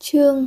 Chương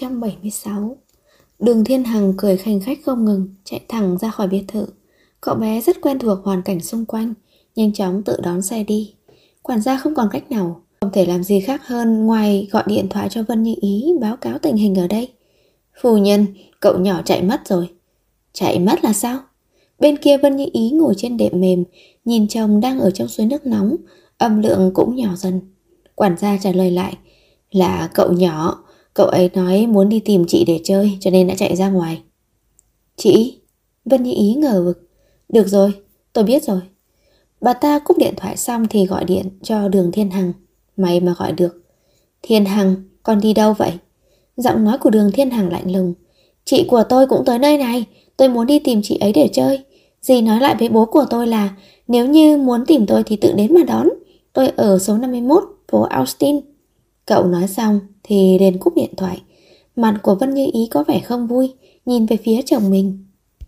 576. Đường Thiên Hằng cười khanh khách không ngừng, chạy thẳng ra khỏi biệt thự. Cậu bé rất quen thuộc hoàn cảnh xung quanh, nhanh chóng tự đón xe đi. Quản gia không còn cách nào, không thể làm gì khác hơn ngoài gọi điện thoại cho Vân Như Ý báo cáo tình hình ở đây. Phu nhân, cậu nhỏ chạy mất rồi. Chạy mất là sao? Bên kia Vân Như Ý ngồi trên đệm mềm, nhìn chồng đang ở trong suối nước nóng, âm lượng cũng nhỏ dần. Quản gia trả lời lại là cậu nhỏ. Cậu ấy nói muốn đi tìm chị để chơi cho nên đã chạy ra ngoài. Chị? Vân Như Ý ngờ vực. Được rồi, tôi biết rồi. Bà ta cúp điện thoại xong thì gọi điện cho Đường Thiên Hằng. May mà gọi được. Thiên Hằng, con đi đâu vậy? Giọng nói của Đường Thiên Hằng lạnh lùng. Chị của tôi cũng tới nơi này. Tôi muốn đi tìm chị ấy để chơi. Dì nói lại với bố của tôi là nếu như muốn tìm tôi thì tự đến mà đón. Tôi ở số 51 phố Austin. Cậu nói xong thì liền cúp điện thoại. Mặt của Vân Như Ý có vẻ không vui, nhìn về phía chồng mình.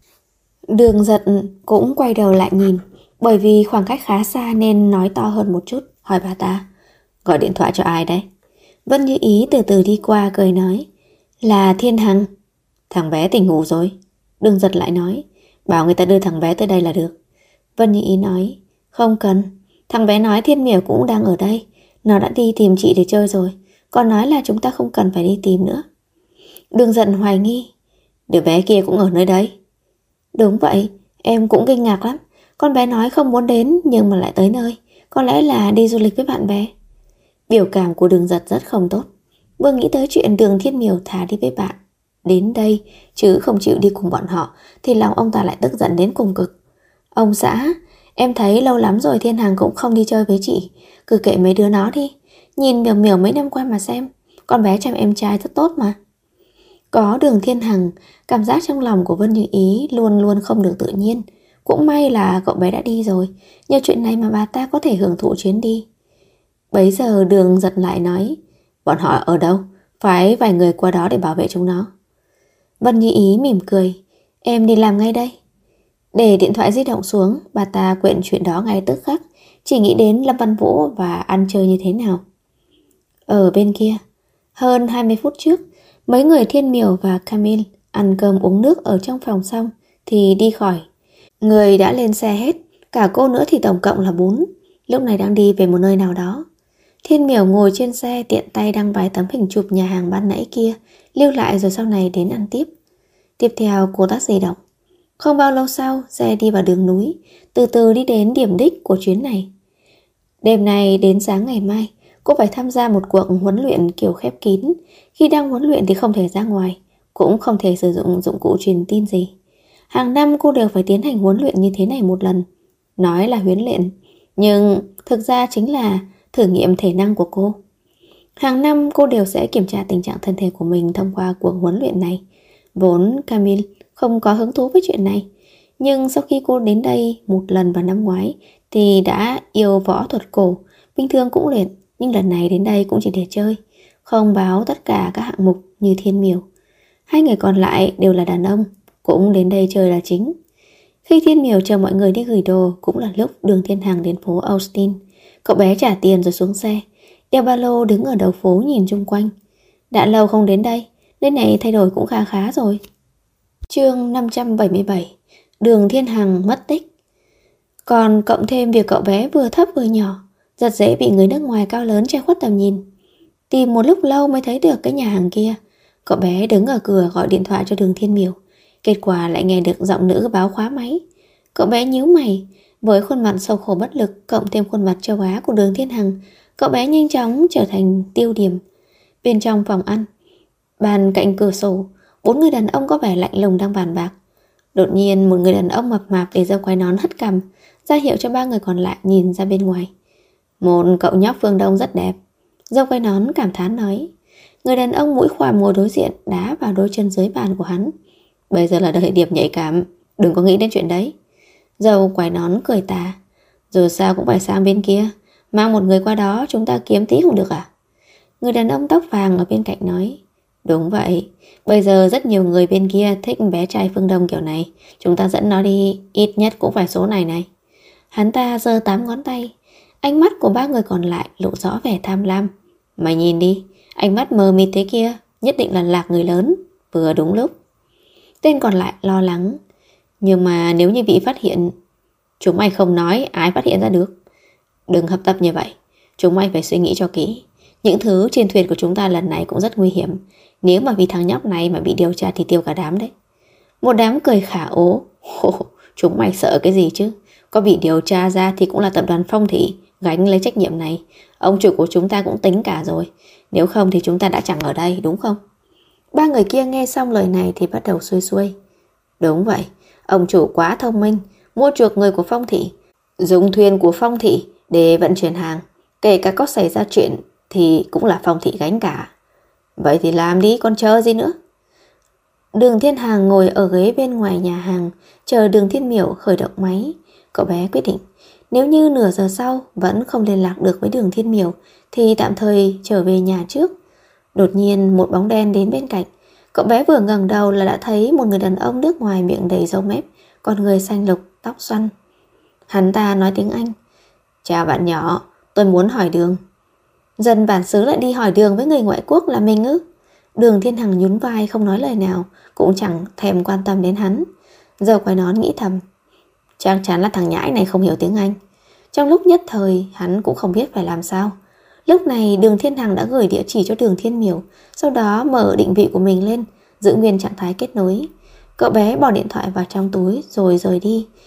Đường Giật cũng quay đầu lại nhìn, bởi vì khoảng cách khá xa nên nói to hơn một chút, hỏi bà ta. Gọi điện thoại cho ai đấy? Vân Như Ý từ từ đi qua cười nói. Là Thiên Hằng. Thằng bé tỉnh ngủ rồi. Đường Giật lại nói. Bảo người ta đưa thằng bé tới đây là được. Vân Như Ý nói. Không cần. Thằng bé nói Thiên Miểu cũng đang ở đây. Nó đã đi tìm chị để chơi rồi. Còn nói là chúng ta không cần phải đi tìm nữa. Đường Giật hoài nghi. Đứa bé kia cũng ở nơi đấy. Đúng vậy, em cũng kinh ngạc lắm. Con bé nói không muốn đến nhưng mà lại tới nơi. Có lẽ là đi du lịch với bạn bè. Biểu cảm của Đường Giật rất không tốt. Vừa nghĩ tới chuyện Đường Thiên Miểu thả đi với bạn đến đây chứ không chịu đi cùng bọn họ thì lòng ông ta lại tức giận đến cùng cực. Ông xã, em thấy lâu lắm rồi Thiên Hằng cũng không đi chơi với chị. Cứ kệ mấy đứa nó đi. Nhìn Miểu Miểu mấy năm qua mà xem. Con bé chăm em trai rất tốt mà. Có Đường Thiên Hằng, cảm giác trong lòng của Vân Như Ý luôn luôn không được tự nhiên. Cũng may là cậu bé đã đi rồi. Nhờ chuyện này mà bà ta có thể hưởng thụ chuyến đi. Bấy giờ Đường Giật lại nói. Bọn họ ở đâu? Phải vài người qua đó để bảo vệ chúng nó. Vân Như Ý mỉm cười. Em đi làm ngay đây. Để điện thoại di động xuống, bà ta quên chuyện đó ngay tức khắc. Chỉ nghĩ đến Lâm Văn Vũ và ăn chơi như thế nào. Ở bên kia, hơn 20 phút trước, mấy người Thiên Miểu và Camille ăn cơm uống nước ở trong phòng xong thì đi khỏi. Người đã lên xe hết, cả cô nữa thì tổng cộng là 4. Lúc này đang đi về một nơi nào đó. Thiên Miểu ngồi trên xe tiện tay đăng vài tấm hình chụp nhà hàng ban nãy kia, lưu lại rồi sau này đến ăn tiếp. Tiếp theo cô tắt di động. Không bao lâu sau, xe đi vào đường núi, từ từ đi đến điểm đích của chuyến này. Đêm nay đến sáng ngày mai, cô phải tham gia một cuộc huấn luyện kiểu khép kín. Khi đang huấn luyện thì không thể ra ngoài, cũng không thể sử dụng dụng cụ truyền tin gì. Hàng năm cô đều phải tiến hành huấn luyện như thế này một lần. Nói là huấn luyện, nhưng thực ra chính là thử nghiệm thể năng của cô. Hàng năm cô đều sẽ kiểm tra tình trạng thân thể của mình thông qua cuộc huấn luyện này. Vốn Camille không có hứng thú với chuyện này, nhưng sau khi cô đến đây một lần vào năm ngoái thì đã yêu võ thuật cổ. Bình thường cũng luyện, nhưng lần này đến đây cũng chỉ để chơi, không báo tất cả các hạng mục như Thiên Miểu. Hai người còn lại đều là đàn ông, cũng đến đây chơi là chính. Khi Thiên Miểu chờ mọi người đi gửi đồ cũng là lúc Đường Thiên Hằng đến phố Austin. Cậu bé trả tiền rồi xuống xe, đeo ba lô đứng ở đầu phố nhìn chung quanh. Đã lâu không đến đây, nơi này thay đổi cũng khá khá rồi. Chương 577. Đường Thiên Hằng mất tích. Còn cộng thêm việc cậu bé vừa thấp vừa nhỏ, rất dễ bị người nước ngoài cao lớn che khuất tầm nhìn. Tìm một lúc lâu mới thấy được cái nhà hàng kia. Cậu bé đứng ở cửa gọi điện thoại cho Đường Thiên Miểu. Kết quả lại nghe được giọng nữ báo khóa máy. Cậu bé nhíu mày. Với khuôn mặt sầu khổ bất lực cộng thêm khuôn mặt châu Á của Đường Thiên Hằng, cậu bé nhanh chóng trở thành tiêu điểm. Bên trong phòng ăn, bàn cạnh cửa sổ, 4 người đàn ông có vẻ lạnh lùng đang bàn bạc. Đột nhiên một người đàn ông mập mạp để dâu quai nón hất cằm, ra hiệu cho 3 người còn lại nhìn ra bên ngoài. Một cậu nhóc phương Đông rất đẹp. Dâu quai nón cảm thán nói. Người đàn ông mũi khoằm ngồi đối diện đá vào đôi chân dưới bàn của hắn. Bây giờ là thời điểm nhạy cảm, đừng có nghĩ đến chuyện đấy. Dâu quai nón cười tà. Dù sao cũng phải sang bên kia, mang một người qua đó chúng ta kiếm tí không được à? Người đàn ông tóc vàng ở bên cạnh nói. Đúng vậy, bây giờ rất nhiều người bên kia thích bé trai phương Đông kiểu này. Chúng ta dẫn nó đi, ít nhất cũng phải số này này. Hắn ta giơ 8 ngón tay. Ánh mắt của 3 người còn lại lộ rõ vẻ tham lam. Mày nhìn đi, ánh mắt mờ mịt thế kia, nhất định là lạc người lớn, vừa đúng lúc. Tên còn lại lo lắng. Nhưng mà nếu như bị phát hiện, chúng mày không nói ai phát hiện ra được. Đừng hấp tấp như vậy, chúng mày phải suy nghĩ cho kỹ. Những thứ trên thuyền của chúng ta lần này cũng rất nguy hiểm. Nếu mà vì thằng nhóc này mà bị điều tra thì tiêu cả đám đấy. Một đám cười khả ố. Chúng mày sợ cái gì chứ? Có bị điều tra ra thì cũng là tập đoàn Phong Thị gánh lấy trách nhiệm này. Ông chủ của chúng ta cũng tính cả rồi. Nếu không thì chúng ta đã chẳng ở đây, đúng không? Ba người kia nghe xong lời này thì bắt đầu xuôi xuôi. Đúng vậy, ông chủ quá thông minh, mua chuộc người của Phong Thị, dùng thuyền của Phong Thị để vận chuyển hàng. Kể cả có xảy ra chuyện thì cũng là Phong Thị gánh cả. Vậy thì làm đi, còn chờ gì nữa? Đường Thiên Hàng ngồi ở ghế bên ngoài nhà hàng, chờ Đường Thiên Miểu khởi động máy. Cậu bé quyết định, nếu như nửa giờ sau vẫn không liên lạc được với Đường Thiên Miểu thì tạm thời trở về nhà trước. Đột nhiên một bóng đen đến bên cạnh. Cậu bé vừa ngẩng đầu là đã thấy một người đàn ông nước ngoài, miệng đầy râu mép, con người xanh lục, tóc xoăn. Hắn ta nói tiếng Anh. Chào bạn nhỏ, tôi muốn hỏi đường. Dân bản xứ lại đi hỏi đường với người ngoại quốc là mình ư? Đường Thiên Hằng nhún vai không nói lời nào, cũng chẳng thèm quan tâm đến hắn. Dâu quai nón nghĩ thầm, chắc chắn là thằng nhãi này không hiểu tiếng Anh. Trong lúc nhất thời hắn cũng không biết phải làm sao. Lúc này Đường Thiên Hằng đã gửi địa chỉ cho Đường Thiên Miểu, sau đó mở định vị của mình lên, giữ nguyên trạng thái kết nối. Cậu bé bỏ điện thoại vào trong túi rồi rời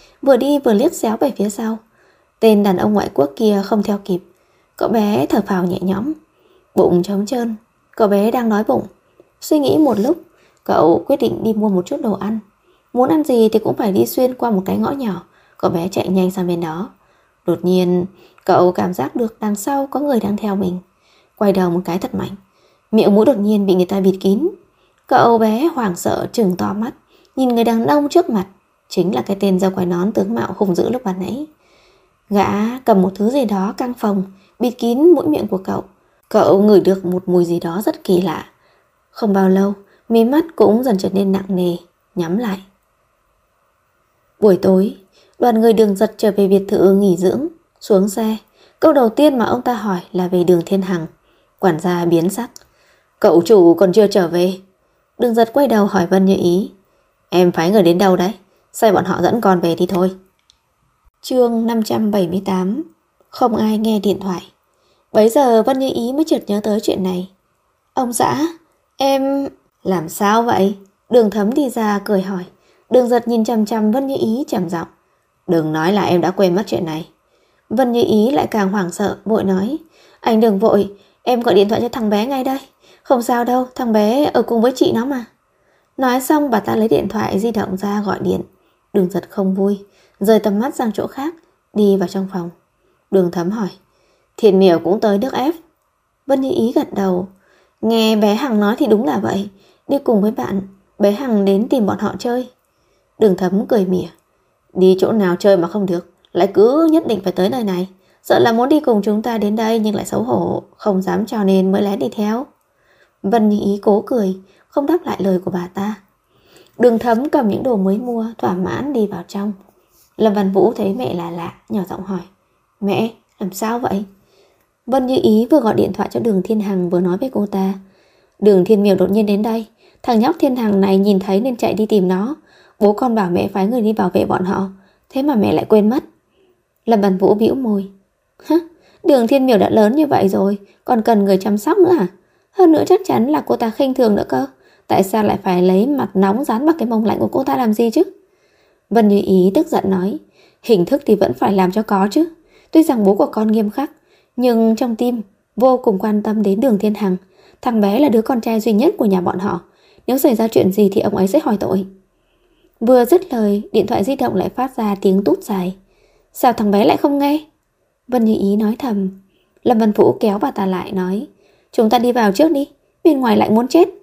đi vừa liếc xéo về phía sau. Tên đàn ông ngoại quốc kia không theo kịp. Cậu bé thở phào nhẹ nhõm. Bụng trống trơn. Cậu bé đang đói bụng. Suy nghĩ một lúc, cậu quyết định đi mua một chút đồ ăn. Muốn ăn gì thì cũng phải đi xuyên qua một cái ngõ nhỏ. Cậu bé chạy nhanh sang bên đó. Đột nhiên cậu cảm giác được đằng sau có người đang theo mình. Quay đầu một cái thật mạnh. Miệng mũi đột nhiên bị người ta bịt kín. Cậu bé hoảng sợ trừng to mắt, nhìn người đàn ông trước mặt. Chính là cái tên râu quai nón tướng mạo hung dữ lúc ban nãy. Gã cầm một thứ gì đó căng phồng, bịt kín mũi miệng của cậu. Cậu ngửi được một mùi gì đó rất kỳ lạ. Không bao lâu, mí mắt cũng dần trở nên nặng nề, nhắm lại. Buổi tối, đoàn người Đường Giật trở về biệt thự nghỉ dưỡng. Xuống xe, câu đầu tiên mà ông ta hỏi là về Đường Thiên Hằng. Quản gia biến sắc. Cậu chủ còn chưa trở về. Đường Giật quay đầu hỏi Vân Như Ý. Em phái người đến đâu đấy? Sao bọn họ dẫn con về thì thôi. Chương 578. Không ai nghe điện thoại. Bấy giờ Vân Như Ý mới chợt nhớ tới chuyện này. Ông xã, em... Làm sao vậy? Đường Thấm đi ra cười hỏi. Đường Giật nhìn chằm chằm Vân Như Ý trầm giọng. Đừng nói là em đã quên mất chuyện này. Vân Như Ý lại càng hoảng sợ, vội nói. Anh đừng vội, em gọi điện thoại cho thằng bé ngay đây. Không sao đâu, thằng bé ở cùng với chị nó mà. Nói xong bà ta lấy điện thoại di động ra gọi điện. Đường Giật không vui, rời tầm mắt sang chỗ khác, đi vào trong phòng. Đường Thấm hỏi. Thiên Miểu cũng tới nước ép. Vân Như Ý gật đầu. Nghe bé Hằng nói thì đúng là vậy. Đi cùng với bạn, bé Hằng đến tìm bọn họ chơi. Đường Thấm cười mỉa. Đi chỗ nào chơi mà không được, lại cứ nhất định phải tới nơi này. Sợ là muốn đi cùng chúng ta đến đây nhưng lại xấu hổ, không dám cho nên mới lén đi theo. Vân Như Ý cố cười, không đáp lại lời của bà ta. Đường Thấm cầm những đồ mới mua, thỏa mãn đi vào trong. Lâm Văn Vũ thấy mẹ là lạ, nhỏ giọng hỏi. Mẹ, làm sao vậy? Vân Như Ý vừa gọi điện thoại cho Đường Thiên Hằng vừa nói với cô ta. Đường Thiên Miểu đột nhiên đến đây. Thằng nhóc Thiên Hằng này nhìn thấy nên chạy đi tìm nó. Bố con bảo mẹ phái người đi bảo vệ bọn họ, thế mà mẹ lại quên mất. Lâm Văn Vũ bĩu môi. Đường Thiên Miểu đã lớn như vậy rồi, còn cần người chăm sóc nữa à? Hơn nữa chắc chắn là cô ta khinh thường nữa cơ. Tại sao lại phải lấy mặt nóng dán vào cái mông lạnh của cô ta làm gì chứ? Vân Như Ý tức giận nói. Hình thức thì vẫn phải làm cho có chứ. Tuy rằng bố của con nghiêm khắc, nhưng trong tim vô cùng quan tâm đến Đường Thiên Hằng. Thằng bé là đứa con trai duy nhất của nhà bọn họ. Nếu xảy ra chuyện gì thì ông ấy sẽ hỏi tội. Vừa dứt lời, điện thoại di động lại phát ra tiếng tút dài. Sao thằng bé lại không nghe? Vân Như Ý nói thầm. Lâm Văn Vũ kéo bà ta lại nói. Chúng ta đi vào trước đi, bên ngoài lại muốn chết.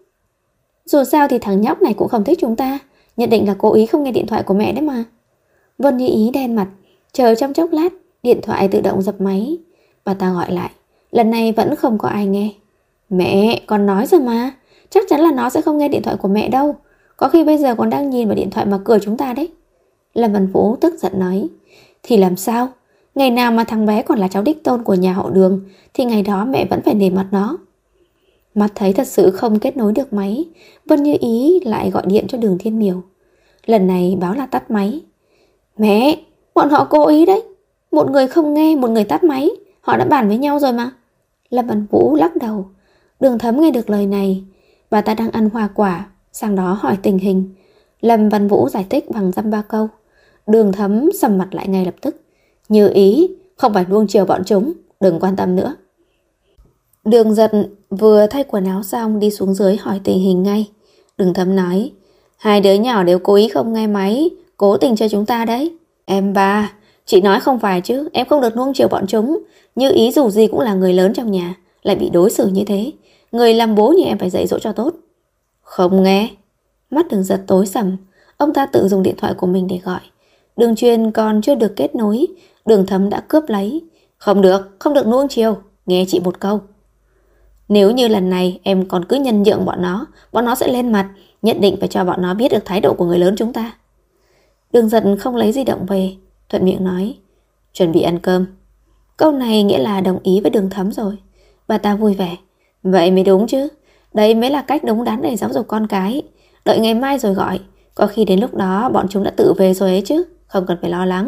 Dù sao thì thằng nhóc này cũng không thích chúng ta, nhất định là cố ý không nghe điện thoại của mẹ đấy mà. Vân Như Ý đen mặt. Chờ trong chốc lát, điện thoại tự động dập máy. Bà ta gọi lại. Lần này vẫn không có ai nghe. Mẹ, con nói rồi mà, chắc chắn là nó sẽ không nghe điện thoại của mẹ đâu. Có khi bây giờ còn đang nhìn vào điện thoại mà cười chúng ta đấy. Lâm Văn Vũ tức giận nói. Thì làm sao? Ngày nào mà thằng bé còn là cháu đích tôn của nhà họ Đường thì ngày đó mẹ vẫn phải nể mặt nó. Mắt thấy thật sự không kết nối được máy, Vân Như Ý lại gọi điện cho Đường Thiên Miểu. Lần này báo là tắt máy. Mẹ, bọn họ cố ý đấy. Một người không nghe, một người tắt máy. Họ đã bàn với nhau rồi mà. Lâm Văn Vũ lắc đầu. Đường Thấm nghe được lời này. Bà ta đang ăn hoa quả, sang đó hỏi tình hình. Lâm Văn Vũ giải thích bằng dăm ba câu. Đường Thấm sầm mặt lại ngay lập tức. Như Ý, không phải nuông chiều bọn chúng, đừng quan tâm nữa. Đường Giật vừa thay quần áo xong đi xuống dưới hỏi tình hình ngay. Đường Thấm nói, hai đứa nhỏ đều cố ý không nghe máy, cố tình cho chúng ta đấy. Em ba, chị nói không phải chứ, em không được nuông chiều bọn chúng. Như Ý dù gì cũng là người lớn trong nhà, lại bị đối xử như thế. Người làm bố như em phải dạy dỗ cho tốt. Không nghe. Mắt Đường Giật tối sầm. Ông ta tự dùng điện thoại của mình để gọi. Đường truyền còn chưa được kết nối, Đường Thấm đã cướp lấy. Không được, không được nuông chiều. Nghe chị một câu. Nếu như lần này em còn cứ nhân nhượng bọn nó sẽ lên mặt. Nhất định phải cho bọn nó biết được thái độ của người lớn chúng ta. Đường Giật không lấy di động về, thuận miệng nói, chuẩn bị ăn cơm. Câu này nghĩa là đồng ý với Đường Thấm rồi. Bà ta vui vẻ. Vậy mới đúng chứ. Đấy mới là cách đúng đắn để giáo dục con cái. Đợi ngày mai rồi gọi. Có khi đến lúc đó bọn chúng đã tự về rồi ấy chứ. Không cần phải lo lắng.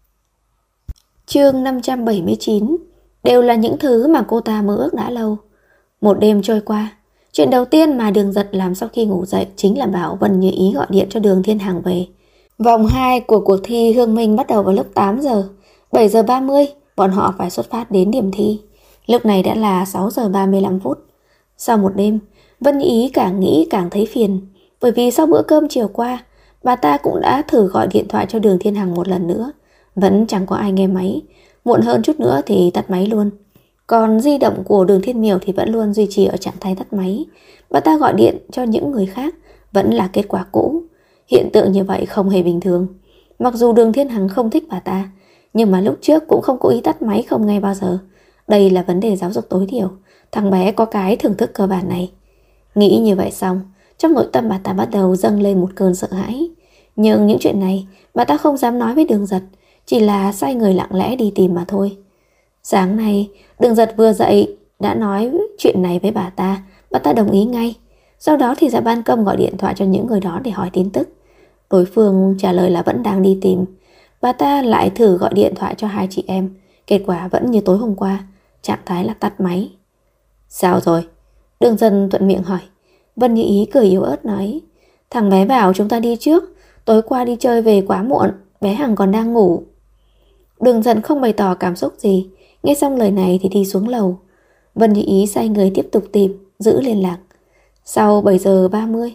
Chương 579. Đều là những thứ mà cô ta mơ ước đã lâu. Một đêm trôi qua, chuyện đầu tiên mà Đường Giật làm sau khi ngủ dậy chính là bảo Vân Như Ý gọi điện cho Đường Thiên Hằng về. Vòng 2 của cuộc thi Hương Minh bắt đầu vào lúc 8 giờ. 7 giờ 30, bọn họ phải xuất phát đến điểm thi. Lúc này đã là 6 giờ 35 phút. Sau một đêm, Vân Như Ý càng nghĩ càng thấy phiền. Bởi vì sau bữa cơm chiều qua, bà ta cũng đã thử gọi điện thoại cho Đường Thiên Hằng một lần nữa. Vẫn chẳng có ai nghe máy. Muộn hơn chút nữa thì tắt máy luôn. Còn di động của Đường Thiên Miểu thì vẫn luôn duy trì ở trạng thái tắt máy. Bà ta gọi điện cho những người khác, vẫn là kết quả cũ. Hiện tượng như vậy không hề bình thường. Mặc dù Đường Thiên Hằng không thích bà ta, nhưng mà lúc trước cũng không cố ý tắt máy không nghe bao giờ. Đây là vấn đề giáo dục tối thiểu. Thằng bé có cái thưởng thức cơ bản này. Nghĩ như vậy xong, trong nội tâm bà ta bắt đầu dâng lên một cơn sợ hãi. Nhưng những chuyện này bà ta không dám nói với Đường Giật, chỉ là sai người lặng lẽ đi tìm mà thôi. Sáng nay Đường Giật vừa dậy đã nói chuyện này với bà ta đồng ý ngay. Sau đó thì ra ban công gọi điện thoại cho những người đó để hỏi tin tức. Đối phương trả lời là vẫn đang đi tìm. Bà ta lại thử gọi điện thoại cho hai chị em. Kết quả vẫn như tối hôm qua, trạng thái là tắt máy. Sao rồi? Đường Giật thuận miệng hỏi. Vân Như Ý cười yếu ớt nói, thằng bé bảo chúng ta đi trước. Tối qua đi chơi về quá muộn, bé Hằng còn đang ngủ. Đường Giật không bày tỏ cảm xúc gì. Nghe xong lời này thì đi xuống lầu. Vân Như Ý sai người tiếp tục tìm, giữ liên lạc. Sau 7 giờ 30,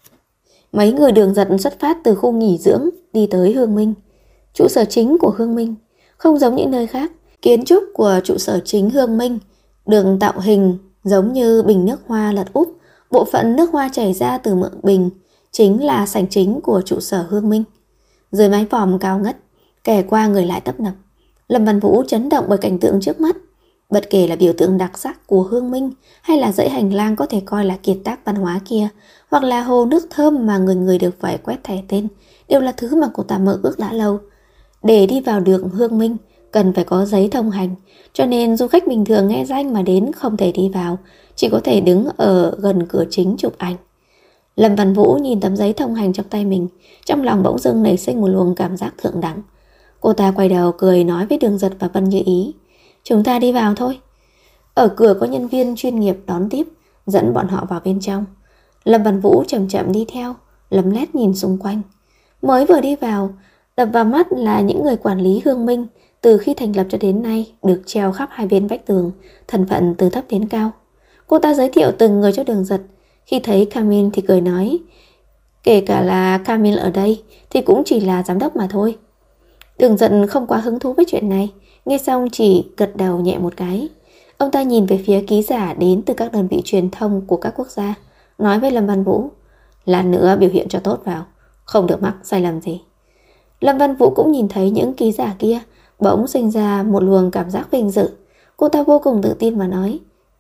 mấy người Đường Giật xuất phát từ khu nghỉ dưỡng đi tới Hương Minh. Trụ sở chính của Hương Minh không giống những nơi khác. Kiến trúc của trụ sở chính Hương Minh được tạo hình giống như bình nước hoa lật úp. Bộ phận nước hoa chảy ra từ miệng bình chính là sảnh chính của trụ sở Hương Minh. Dưới mái vòm cao ngất, kẻ qua người lại tấp nập. Lâm Văn Vũ chấn động bởi cảnh tượng trước mắt. Bất kể là biểu tượng đặc sắc của Hương Minh hay là dãy hành lang có thể coi là kiệt tác văn hóa kia, hoặc là hồ nước thơm mà người người được phải quét thẻ tên, đều là thứ mà cô ta mơ ước đã lâu. Để đi vào được Hương Minh cần phải có giấy thông hành, cho nên du khách bình thường nghe danh mà đến không thể đi vào, chỉ có thể đứng ở gần cửa chính chụp ảnh. Lâm Văn Vũ nhìn tấm giấy thông hành trong tay mình, trong lòng bỗng dưng nảy sinh một luồng cảm giác thượng đẳng. Cô ta quay đầu cười nói với Đường Giật và Vân Như Ý, chúng ta đi vào thôi. Ở cửa có nhân viên chuyên nghiệp đón tiếp, dẫn bọn họ vào bên trong. Lâm Văn Vũ chậm chậm đi theo, lấm lét nhìn xung quanh. Mới vừa đi vào, đập vào mắt là những người quản lý Hương Minh từ khi thành lập cho đến nay được treo khắp hai bên vách tường, thân phận từ thấp đến cao. Cô ta giới thiệu từng người cho Đường Giật. Khi thấy Camille thì cười nói, kể cả là Camille ở đây thì cũng chỉ là giám đốc mà thôi. Đường Giật không quá hứng thú với chuyện này, nghe xong chỉ gật đầu nhẹ một cái. Ông ta nhìn về phía ký giả đến từ các đơn vị truyền thông của các quốc gia, nói với Lâm Văn Vũ, lần nữa biểu hiện cho tốt vào, không được mắc sai lầm gì. Lâm Văn Vũ cũng nhìn thấy những ký giả kia, bỗng sinh ra một luồng cảm giác vinh dự. Cô ta vô cùng tự tin và nói,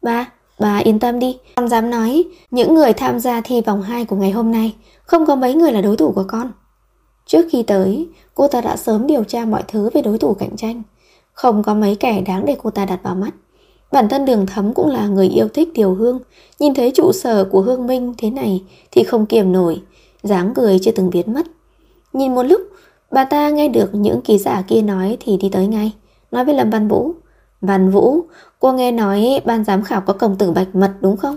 bà yên tâm đi, con dám nói những người tham gia thi vòng 2 của ngày hôm nay không có mấy người là đối thủ của con. Trước khi tới, cô ta đã sớm điều tra mọi thứ về đối thủ cạnh tranh. Không có mấy kẻ đáng để cô ta đặt vào mắt. Bản thân Đường Thấm cũng là người yêu thích điều hương, nhìn thấy trụ sở của Hương Minh thế này thì không kiềm nổi, dáng cười chưa từng biến mất. Nhìn một lúc, bà ta nghe được những ký giả kia nói thì đi tới ngay, nói với Lâm Văn Vũ: Văn Vũ, cô nghe nói ban giám khảo có công tử Bạch Mật đúng không?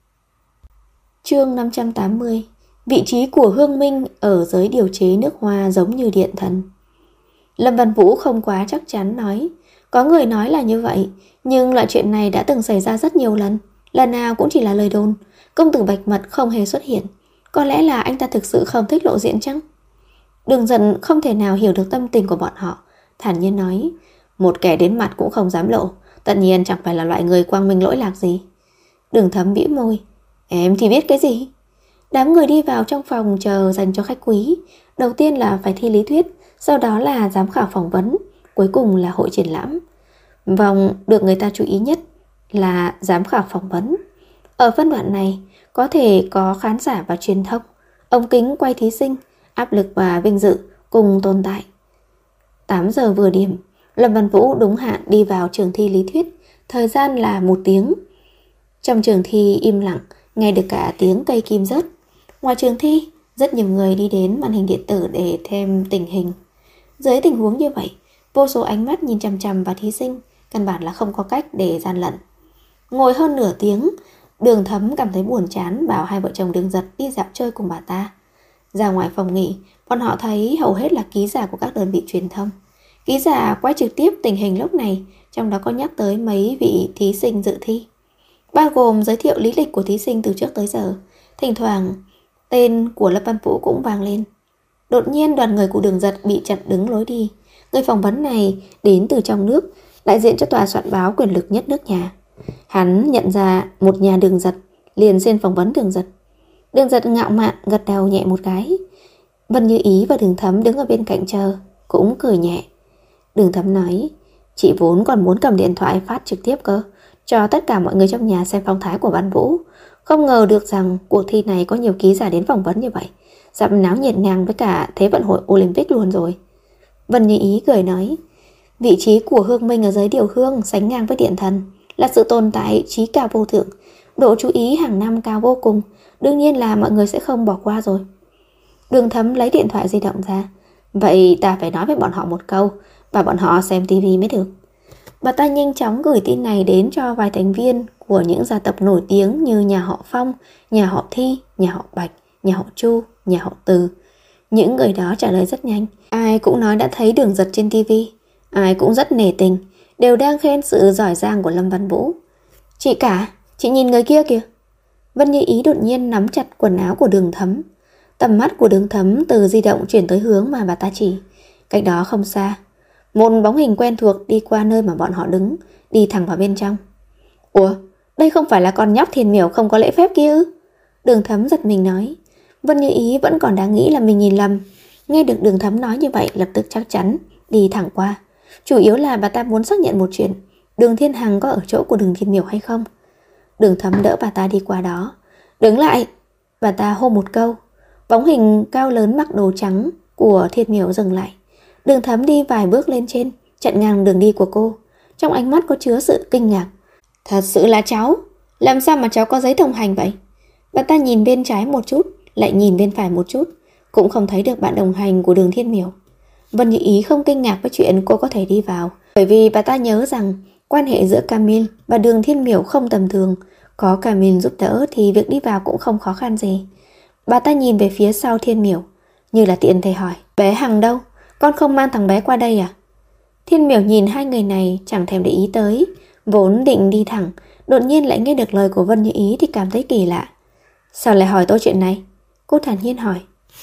Chương 580. Vị trí của Hương Minh ở giới điều chế nước hoa giống như điện thần. Lâm Văn Vũ không quá chắc chắn nói: Có người nói là như vậy, nhưng loại chuyện này đã từng xảy ra rất nhiều lần, lần nào cũng chỉ là lời đồn. Công tử Bạch Mật không hề xuất hiện, có lẽ là anh ta thực sự không thích lộ diện chăng? Đường Dần không thể nào hiểu được tâm tình của bọn họ, thản nhiên nói: Một kẻ đến mặt cũng không dám lộ, tất nhiên chẳng phải là loại người quang minh lỗi lạc gì. Đường Thấm bĩu môi: Em thì biết cái gì? Đám người đi vào trong phòng chờ dành cho khách quý. Đầu tiên là phải thi lý thuyết, sau đó là giám khảo phỏng vấn, cuối cùng là hội triển lãm. Vòng được người ta chú ý nhất là giám khảo phỏng vấn. Ở phân đoạn này có thể có khán giả và truyền thông, ống kính quay thí sinh, áp lực và vinh dự cùng tồn tại. 8 giờ vừa điểm, Lâm Văn Vũ đúng hạn đi vào trường thi lý thuyết, thời gian là 1 tiếng. Trong trường thi im lặng, nghe được cả tiếng cây kim rớt. Ngoài trường thi, rất nhiều người đi đến màn hình điện tử để thêm tình hình. Dưới tình huống như vậy, vô số ánh mắt nhìn chằm chằm vào thí sinh, căn bản là không có cách để gian lận. Ngồi hơn nửa tiếng, Đường Thấm cảm thấy buồn chán, bảo hai vợ chồng Đường Giật đi dạo chơi cùng bà ta. Ra ngoài phòng nghỉ, bọn họ thấy hầu hết là ký giả của các đơn vị truyền thông. Ký giả quay trực tiếp tình hình lúc này, trong đó có nhắc tới mấy vị thí sinh dự thi, bao gồm giới thiệu lý lịch của thí sinh từ trước tới giờ. Thỉnh thoảng tên của Lâm Văn Vũ cũng vang lên. Đột nhiên đoàn người của Đường Giật bị chặn đứng lối đi. Người phỏng vấn này đến từ trong nước, đại diện cho tòa soạn báo quyền lực nhất nước nhà. Hắn nhận ra một nhà Đường Giật, liền xin phỏng vấn Đường Giật. Đường Giật ngạo mạn gật đầu nhẹ một cái. Vân Như Ý và Đường Thấm đứng ở bên cạnh chờ, cũng cười nhẹ. Đường Thấm nói: Chị vốn còn muốn cầm điện thoại phát trực tiếp cơ, cho tất cả mọi người trong nhà xem phong thái của Văn Vũ. Không ngờ được rằng cuộc thi này có nhiều ký giả đến phỏng vấn như vậy, dặm náo nhiệt ngang với cả Thế vận hội Olympic luôn rồi. Vân Như Ý cười nói: Vị trí của Hương Minh ở giới điều hương sánh ngang với điện thần, là sự tồn tại trí cao vô thượng, độ chú ý hàng năm cao vô cùng, đương nhiên là mọi người sẽ không bỏ qua rồi. Đường Thấm lấy điện thoại di động ra: Vậy ta phải nói với bọn họ một câu, và bọn họ xem tivi mới được. Bà ta nhanh chóng gửi tin này đến cho vài thành viên của những gia tộc nổi tiếng như nhà họ Phong, nhà họ Thi, nhà họ Bạch, nhà họ Chu, nhà họ Từ. Những người đó trả lời rất nhanh. Ai cũng nói đã thấy Đường Giật trên tivi, ai cũng rất nể tình, đều đang khen sự giỏi giang của Lâm Văn Vũ. Chị cả, chị nhìn người kia kìa. Vân Như Ý đột nhiên nắm chặt quần áo của Đường Thấm. Tầm mắt của Đường Thấm từ di động chuyển tới hướng mà bà ta chỉ. Cách đó không xa, một bóng hình quen thuộc đi qua nơi mà bọn họ đứng, đi thẳng vào bên trong. Ủa, đây không phải là con nhóc Thiền Miểu không có lễ phép kia ư? Đường Thấm giật mình nói. Vân Như Ý vẫn còn đang nghĩ là mình nhìn lầm. Nghe được Đường Thấm nói như vậy, lập tức chắc chắn đi thẳng qua. Chủ yếu là bà ta muốn xác nhận một chuyện, Đường Thiên Hằng có ở chỗ của Đường Thiên Miểu hay không. Đường Thấm đỡ bà ta đi qua đó. Đứng lại! Bà ta hô một câu. Bóng hình cao lớn mặc đồ trắng của Thiên Miểu dừng lại. Đường Thấm đi vài bước lên trên, chặn ngang đường đi của cô. Trong ánh mắt có chứa sự kinh ngạc. Thật sự là cháu? Làm sao mà cháu có giấy thông hành vậy? Bà ta nhìn bên trái một chút, lại nhìn bên phải một chút, cũng không thấy được bạn đồng hành của Đường Thiên Miểu. Vân Như Ý không kinh ngạc với chuyện cô có thể đi vào, bởi vì bà ta nhớ rằng quan hệ giữa Camille và Đường Thiên Miểu không tầm thường. Có Camille giúp đỡ thì việc đi vào cũng không khó khăn gì. Bà ta nhìn về phía sau Thiên Miểu, như là tiện thể hỏi: Bé Hằng đâu? Con không mang thằng bé qua đây à? Thiên Miểu nhìn hai người này chẳng thèm để ý tới, vốn định đi thẳng, đột nhiên lại nghe được lời của Vân Như Ý thì cảm thấy kỳ lạ. Sao lại hỏi tôi chuyện này? Cô thản nhiên hỏi.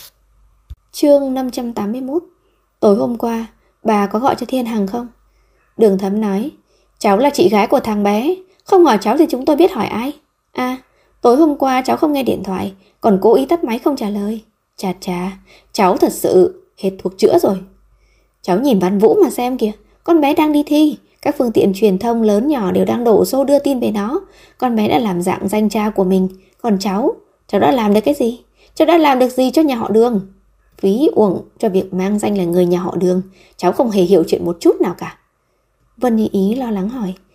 Chương 581. Tối hôm qua bà có gọi cho Thiên Hằng không? Đường Thấm nói: Cháu là chị gái của thằng bé, không hỏi cháu thì chúng tôi biết hỏi ai. À, tối hôm qua cháu không nghe điện thoại, còn cố ý tắt máy không trả lời. Chà chà, cháu thật sự hết thuốc chữa rồi. Cháu nhìn Văn Vũ mà xem kìa, con bé đang đi thi, các phương tiện truyền thông lớn nhỏ đều đang đổ xô đưa tin về nó. Con bé đã làm dạng danh cha của mình, còn cháu đã làm được cái gì? Cháu đã làm được gì cho nhà họ Đường? Phí uổng cho việc mang danh là người nhà họ Đường, cháu không hề hiểu chuyện một chút nào cả. Vân Như Ý lo lắng hỏi.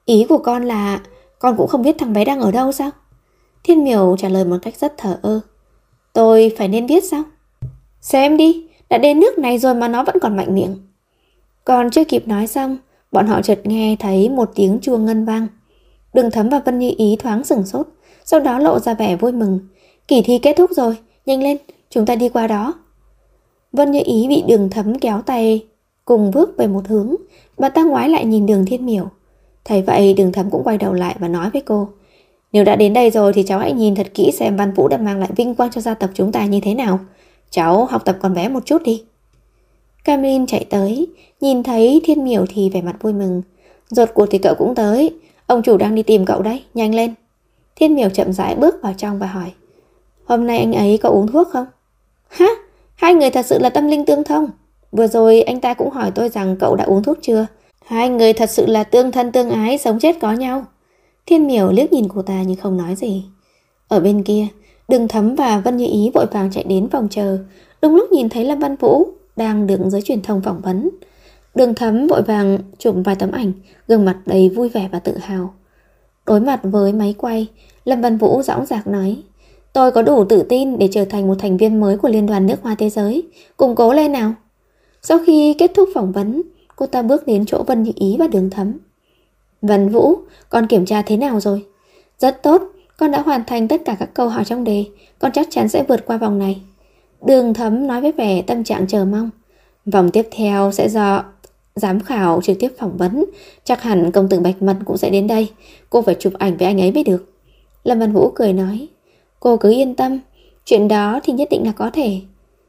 Ý của con là con cũng không biết thằng bé đang ở đâu sao? Thiên Miểu trả lời một cách rất thờ ơ. Tôi phải nên biết sao? Xem đi, đã đến nước này rồi mà nó vẫn còn mạnh miệng. Còn chưa kịp nói xong, bọn họ chợt nghe thấy một tiếng chuông ngân vang. Đường Thấm và Vân Như Ý thoáng sửng sốt, sau đó lộ ra vẻ vui mừng. Kỳ thi kết thúc rồi, nhanh lên, chúng ta đi qua đó. Vân Như Ý bị Đường Thấm kéo tay cùng bước về một hướng, bà ta ngoái lại nhìn Đường Thiên Miểu. Thấy vậy, Đường Thấm cũng quay đầu lại và nói với cô: Nếu đã đến đây rồi thì cháu hãy nhìn thật kỹ xem Văn Vũ đã mang lại vinh quang cho gia tộc chúng ta như thế nào. Cháu học tập con bé một chút đi. Camille chạy tới, nhìn thấy Thiên Miểu thì vẻ mặt vui mừng. Rốt cuộc thì cậu cũng tới, ông chủ đang đi tìm cậu đấy, nhanh lên. Thiên Miểu chậm rãi bước vào trong và hỏi: Hôm nay anh ấy có uống thuốc không? Hả? Hai người thật sự là tâm linh tương thông. Vừa rồi anh ta cũng hỏi tôi rằng cậu đã uống thuốc chưa. Hai người thật sự là tương thân tương ái, sống chết có nhau. Thiên Miểu liếc nhìn cô ta nhưng không nói gì. Ở bên kia, Đường Thấm và Vân Như Ý vội vàng chạy đến phòng chờ. Đúng lúc nhìn thấy Lâm Văn Vũ đang đứng dưới truyền thông phỏng vấn. Đường Thấm vội vàng chụp vài tấm ảnh, gương mặt đầy vui vẻ và tự hào. Đối mặt với máy quay, Lâm Văn Vũ dõng dạc nói: Tôi có đủ tự tin để trở thành một thành viên mới của Liên đoàn nước hoa thế giới. Cùng cố lên nào. Sau khi kết thúc phỏng vấn, cô ta bước đến chỗ Vân Như Ý và Đường Thấm. Văn Vũ, con kiểm tra thế nào rồi? Rất tốt, con đã hoàn thành tất cả các câu hỏi trong đề. Con chắc chắn sẽ vượt qua vòng này. Đường Thấm nói với vẻ tâm trạng chờ mong. Vòng tiếp theo sẽ do giám khảo trực tiếp phỏng vấn. Chắc hẳn công tử Bạch Mật cũng sẽ đến đây. Cô phải chụp ảnh với anh ấy mới được. Lâm Văn Vũ cười nói: Cô cứ yên tâm, chuyện đó thì nhất định là có thể.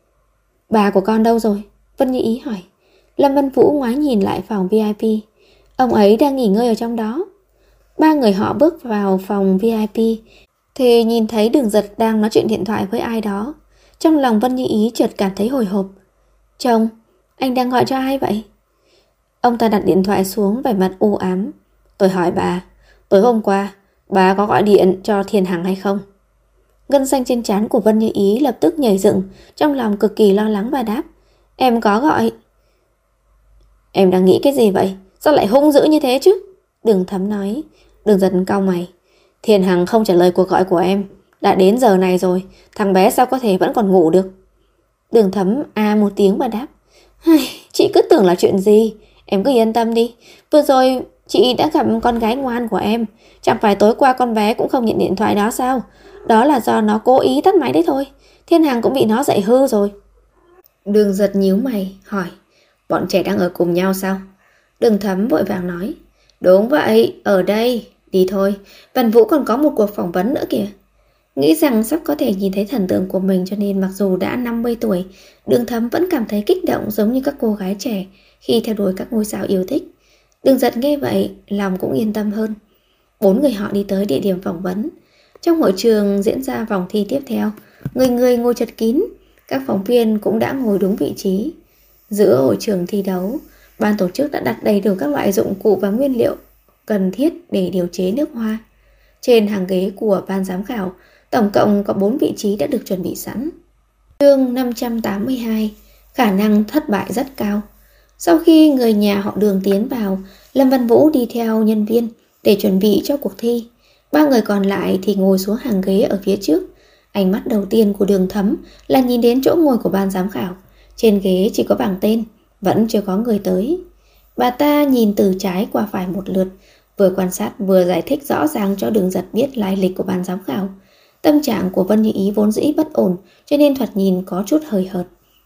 Bà của con đâu rồi? Vân Như Ý hỏi. Lâm Văn Vũ ngoái nhìn lại phòng VIP. Ông ấy đang nghỉ ngơi ở trong đó. Ba người họ bước vào phòng VIP thì nhìn thấy Đường Giật đang nói chuyện điện thoại với ai đó. Trong lòng Vân Như Ý chợt cảm thấy hồi hộp. Chồng, anh đang gọi cho ai vậy? Ông ta đặt điện thoại xuống, vẻ mặt u ám. Tôi hỏi bà, tối hôm qua bà có gọi điện cho Thiên Hằng hay không? Gân xanh trên trán của Vân Như Ý lập tức nhảy dựng, trong lòng cực kỳ lo lắng và đáp: Em có gọi. Em đang nghĩ cái gì vậy? Sao lại hung dữ như thế chứ? Đường Thấm nói. Đường Giật cau mày. Thiên Hằng không trả lời cuộc gọi của em. Đã đến giờ này rồi, thằng bé sao có thể vẫn còn ngủ được? Đường Thấm một tiếng và đáp: Chị cứ tưởng là chuyện gì. Em cứ yên tâm đi. Vừa rồi chị đã gặp con gái ngoan của em. Chẳng phải tối qua con bé cũng không nhận điện thoại đó sao? Đó là do nó cố ý tắt máy đấy thôi. Thiên Hằng cũng bị nó dạy hư rồi. Đường Giật nhíu mày hỏi: Bọn trẻ đang ở cùng nhau sao? Đường Thấm vội vàng nói: Đúng vậy, ở đây. Đi thôi, Văn Vũ còn có một cuộc phỏng vấn nữa kìa. Nghĩ rằng sắp có thể nhìn thấy thần tượng của mình, cho nên mặc dù đã 50 tuổi, Đường Thấm vẫn cảm thấy kích động giống như các cô gái trẻ khi theo đuổi các ngôi sao yêu thích. Đường Giật nghe vậy, lòng cũng yên tâm hơn. Bốn người họ đi tới địa điểm phỏng vấn. Trong hội trường diễn ra vòng thi tiếp theo, người người ngồi chật kín. Các phóng viên cũng đã ngồi đúng vị trí. Giữa hội trường thi đấu, ban tổ chức đã đặt đầy đủ các loại dụng cụ và nguyên liệu cần thiết để điều chế nước hoa. Trên hàng ghế của ban giám khảo, tổng cộng có 4 vị trí đã được chuẩn bị sẵn. Chương 582, khả năng thất bại rất cao. Sau khi người nhà họ Đường tiến vào, Lâm Văn Vũ đi theo nhân viên để chuẩn bị cho cuộc thi. Ba người còn lại thì ngồi xuống hàng ghế ở phía trước. Ánh mắt đầu tiên của Đường Thấm là nhìn đến chỗ ngồi của ban giám khảo. Trên ghế chỉ có bảng tên, vẫn chưa có người tới. Bà ta nhìn từ trái qua phải một lượt, vừa quan sát vừa giải thích rõ ràng cho Đường Giật biết lai lịch của ban giám khảo. Tâm trạng của Vân Như Ý vốn dĩ bất ổn, cho nên thoạt nhìn có chút hời hợt.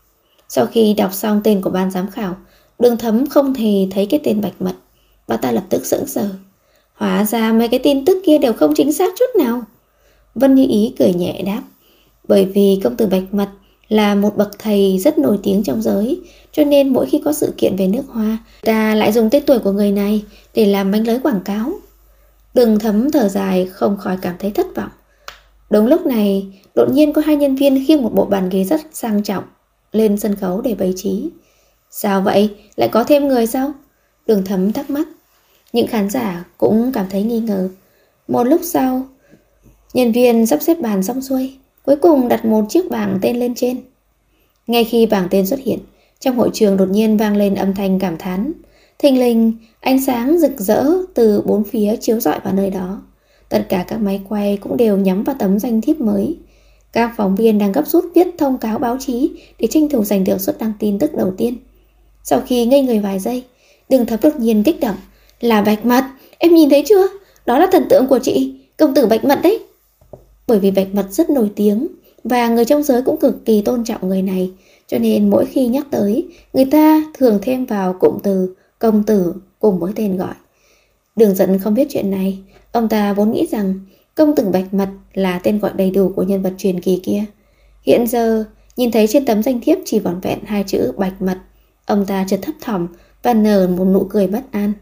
Sau khi đọc xong tên của ban giám khảo, Đường Thấm không hề thấy cái tên Bạch Mật. Bà ta lập tức sững sờ. Hóa ra mấy cái tin tức kia đều không chính xác chút nào. Vân Như Ý cười nhẹ đáp: Bởi vì công tử Bạch Mật là một bậc thầy rất nổi tiếng trong giới, cho nên mỗi khi có sự kiện về nước hoa, ta lại dùng tên tuổi của người này để làm mánh lưới quảng cáo. Đường Thấm thở dài, không khỏi cảm thấy thất vọng. Đúng lúc này, đột nhiên có hai nhân viên khiêng một bộ bàn ghế rất sang trọng lên sân khấu để bày trí. Sao vậy? Lại có thêm người sao? Đường Thấm thắc mắc. Những khán giả cũng cảm thấy nghi ngờ. Một lúc sau, nhân viên sắp xếp bàn xong xuôi, cuối cùng đặt một chiếc bảng tên lên trên. Ngay khi bảng tên xuất hiện, trong hội trường đột nhiên vang lên âm thanh cảm thán. Thình lình, ánh sáng rực rỡ từ bốn phía chiếu rọi vào nơi đó. Tất cả các máy quay cũng đều nhắm vào tấm danh thiếp mới. Các phóng viên đang gấp rút viết thông cáo báo chí để tranh thủ giành được suất đăng tin tức đầu tiên. Sau khi ngây người vài giây, Đường Thập đột nhiên kích động. Là Bạch Mật, em nhìn thấy chưa? Đó là thần tượng của chị, công tử Bạch Mật đấy. Bởi vì Bạch Mật rất nổi tiếng và người trong giới cũng cực kỳ tôn trọng người này, cho nên mỗi khi nhắc tới, người ta thường thêm vào cụm từ công tử cùng với tên gọi. Đường Dẫn không biết chuyện này. Ông ta vốn nghĩ rằng công tử Bạch Mật là tên gọi đầy đủ của nhân vật truyền kỳ kia. Hiện giờ nhìn thấy trên tấm danh thiếp chỉ vỏn vẹn hai chữ Bạch Mật, ông ta chợt thấp thỏm và nở một nụ cười bất an.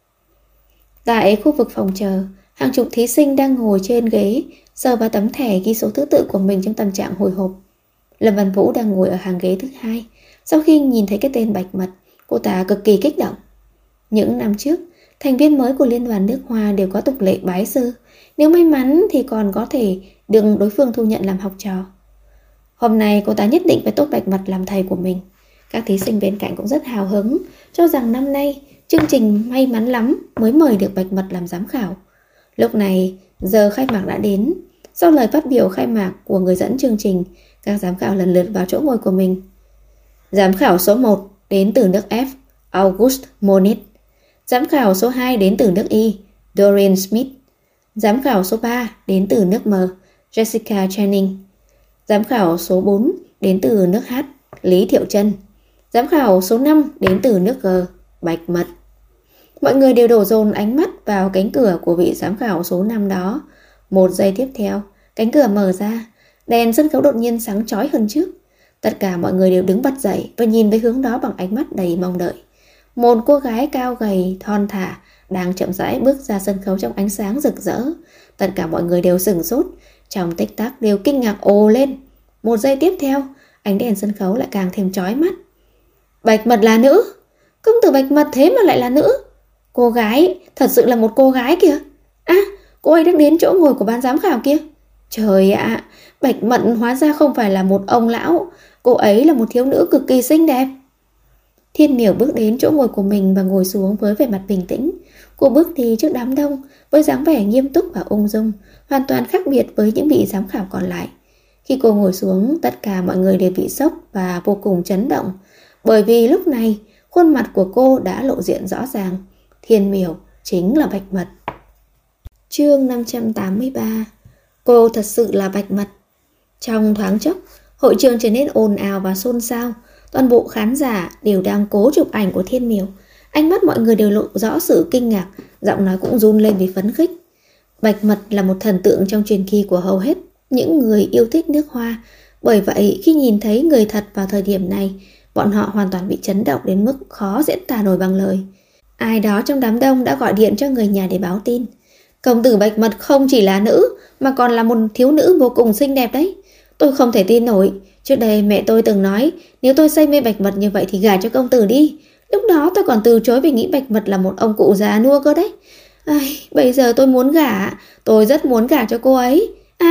Tại khu vực phòng chờ, hàng chục thí sinh đang ngồi trên ghế, sờ vào tấm thẻ ghi số thứ tự của mình trong tâm trạng hồi hộp. Lâm Văn Vũ đang ngồi ở hàng ghế thứ hai. Sau khi nhìn thấy cái tên Bạch Mật, cô ta cực kỳ kích động. Những năm trước, thành viên mới của Liên đoàn nước Hoa đều có tục lệ bái sư. Nếu may mắn thì còn có thể được đối phương thu nhận làm học trò. Hôm nay cô ta nhất định phải tốt Bạch Mật làm thầy của mình. Các thí sinh bên cạnh cũng rất hào hứng, cho rằng năm nay chương trình may mắn lắm mới mời được Bạch Mật làm giám khảo. Lúc này, giờ khai mạc đã đến. Sau lời phát biểu khai mạc của người dẫn chương trình, các giám khảo lần lượt vào chỗ ngồi của mình. Giám khảo số 1 đến từ nước F, Auguste Moniz. Giám khảo số 2 đến từ nước Y, Dorian Smith. Giám khảo số 3 đến từ nước M, Jessica Channing. Giám khảo số 4 đến từ nước H, Lý Thiệu Trân. Giám khảo số 5 đến từ nước G, Bạch Mật. Mọi người đều đổ dồn ánh mắt vào cánh cửa của vị giám khảo số 5 đó. Một giây tiếp theo, cánh cửa mở ra, đèn sân khấu đột nhiên sáng chói hơn trước. Tất cả mọi người đều đứng bật dậy và nhìn về hướng đó bằng ánh mắt đầy mong đợi. Một cô gái cao gầy, thon thả đang chậm rãi bước ra sân khấu trong ánh sáng rực rỡ. Tất cả mọi người đều sửng sốt, trong tích tắc đều kinh ngạc ồ lên. Một giây tiếp theo, ánh đèn sân khấu lại càng thêm chói mắt. Bạch Mật là nữ? Công tử Bạch Mật thế mà lại là nữ? Cô gái, thật sự là một cô gái kìa. À, cô ấy đang đến chỗ ngồi của ban giám khảo kia. Trời ạ, Bạch Mật hóa ra không phải là một ông lão. Cô ấy là một thiếu nữ cực kỳ xinh đẹp. Thiên Miểu bước đến chỗ ngồi của mình và ngồi xuống với vẻ mặt bình tĩnh. Cô bước đi trước đám đông với dáng vẻ nghiêm túc và ung dung, hoàn toàn khác biệt với những vị giám khảo còn lại. Khi cô ngồi xuống, tất cả mọi người đều bị sốc và vô cùng chấn động. Bởi vì lúc này, khuôn mặt của cô đã lộ diện rõ ràng. Thiên Miểu chính là Bạch Mật. Chương 583. Cô thật sự là Bạch Mật. Trong thoáng chốc, hội trường trở nên ồn ào và xôn xao. Toàn bộ khán giả đều đang cố chụp ảnh của Thiên Miểu. Ánh mắt mọi người đều lộ rõ sự kinh ngạc, giọng nói cũng run lên vì phấn khích. Bạch Mật là một thần tượng trong truyền kỳ của hầu hết những người yêu thích nước Hoa. Bởi vậy, khi nhìn thấy người thật vào thời điểm này, bọn họ hoàn toàn bị chấn động đến mức khó diễn tả nổi bằng lời. Ai đó trong đám đông đã gọi điện cho người nhà để báo tin. Công tử Bạch Mật không chỉ là nữ, mà còn là một thiếu nữ vô cùng xinh đẹp đấy. Tôi không thể tin nổi. Trước đây mẹ tôi từng nói, nếu tôi say mê Bạch Mật như vậy thì gả cho công tử đi. Lúc đó tôi còn từ chối vì nghĩ Bạch Mật là một ông cụ già nua cơ đấy. Bây giờ tôi muốn gả, tôi rất muốn gả cho cô ấy.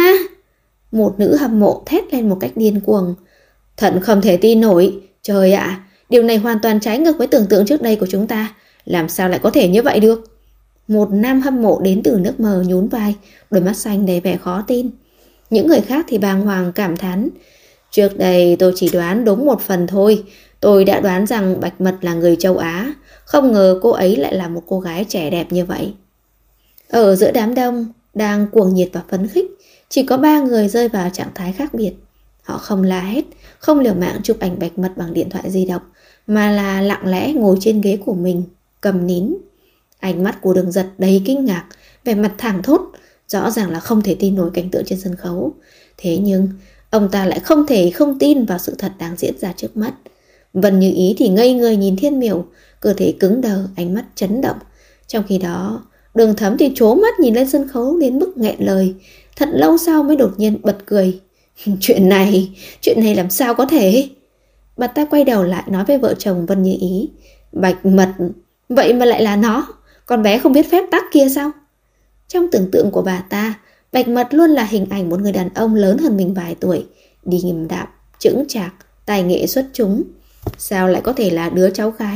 Một nữ hâm mộ thét lên một cách điên cuồng. Thật không thể tin nổi. Trời ạ, điều này hoàn toàn trái ngược với tưởng tượng trước đây của chúng ta. Làm sao lại có thể như vậy được? Một nam hâm mộ đến từ nước mờ nhún vai, đôi mắt xanh đầy vẻ khó tin. Những người khác thì bàng hoàng cảm thán. Trước đây tôi chỉ đoán đúng một phần thôi. Tôi đã đoán rằng Bạch Mật là người châu Á. Không ngờ cô ấy lại là một cô gái trẻ đẹp như vậy. Ở giữa đám đông đang cuồng nhiệt và phấn khích, chỉ có 3 người rơi vào trạng thái khác biệt. Họ không la hét, không liều mạng chụp ảnh Bạch Mật bằng điện thoại di động, mà là lặng lẽ ngồi trên ghế của mình, cầm nín. Ánh mắt của Đường Giật đầy kinh ngạc, vẻ mặt thảng thốt, rõ ràng là không thể tin nổi cảnh tượng trên sân khấu. Thế nhưng ông ta lại không thể không tin vào sự thật đang diễn ra trước mắt. Vân Như Ý thì ngây người nhìn Thiên Miểu, cơ thể cứng đờ, ánh mắt chấn động. Trong khi đó, Đường Thấm thì trố mắt nhìn lên sân khấu đến mức nghẹn lời. Thật lâu sau mới đột nhiên bật cười. Chuyện này làm sao có thể? Bà ta quay đầu lại nói với vợ chồng Vân Như Ý. Bạch Mật, vậy mà lại là nó. Con bé không biết phép tắc kia sao? Trong tưởng tượng của bà ta, Bạch Mật luôn là hình ảnh một người đàn ông lớn hơn mình vài tuổi, điềm đạm, chững chạc, tài nghệ xuất chúng. Sao lại có thể là đứa cháu gái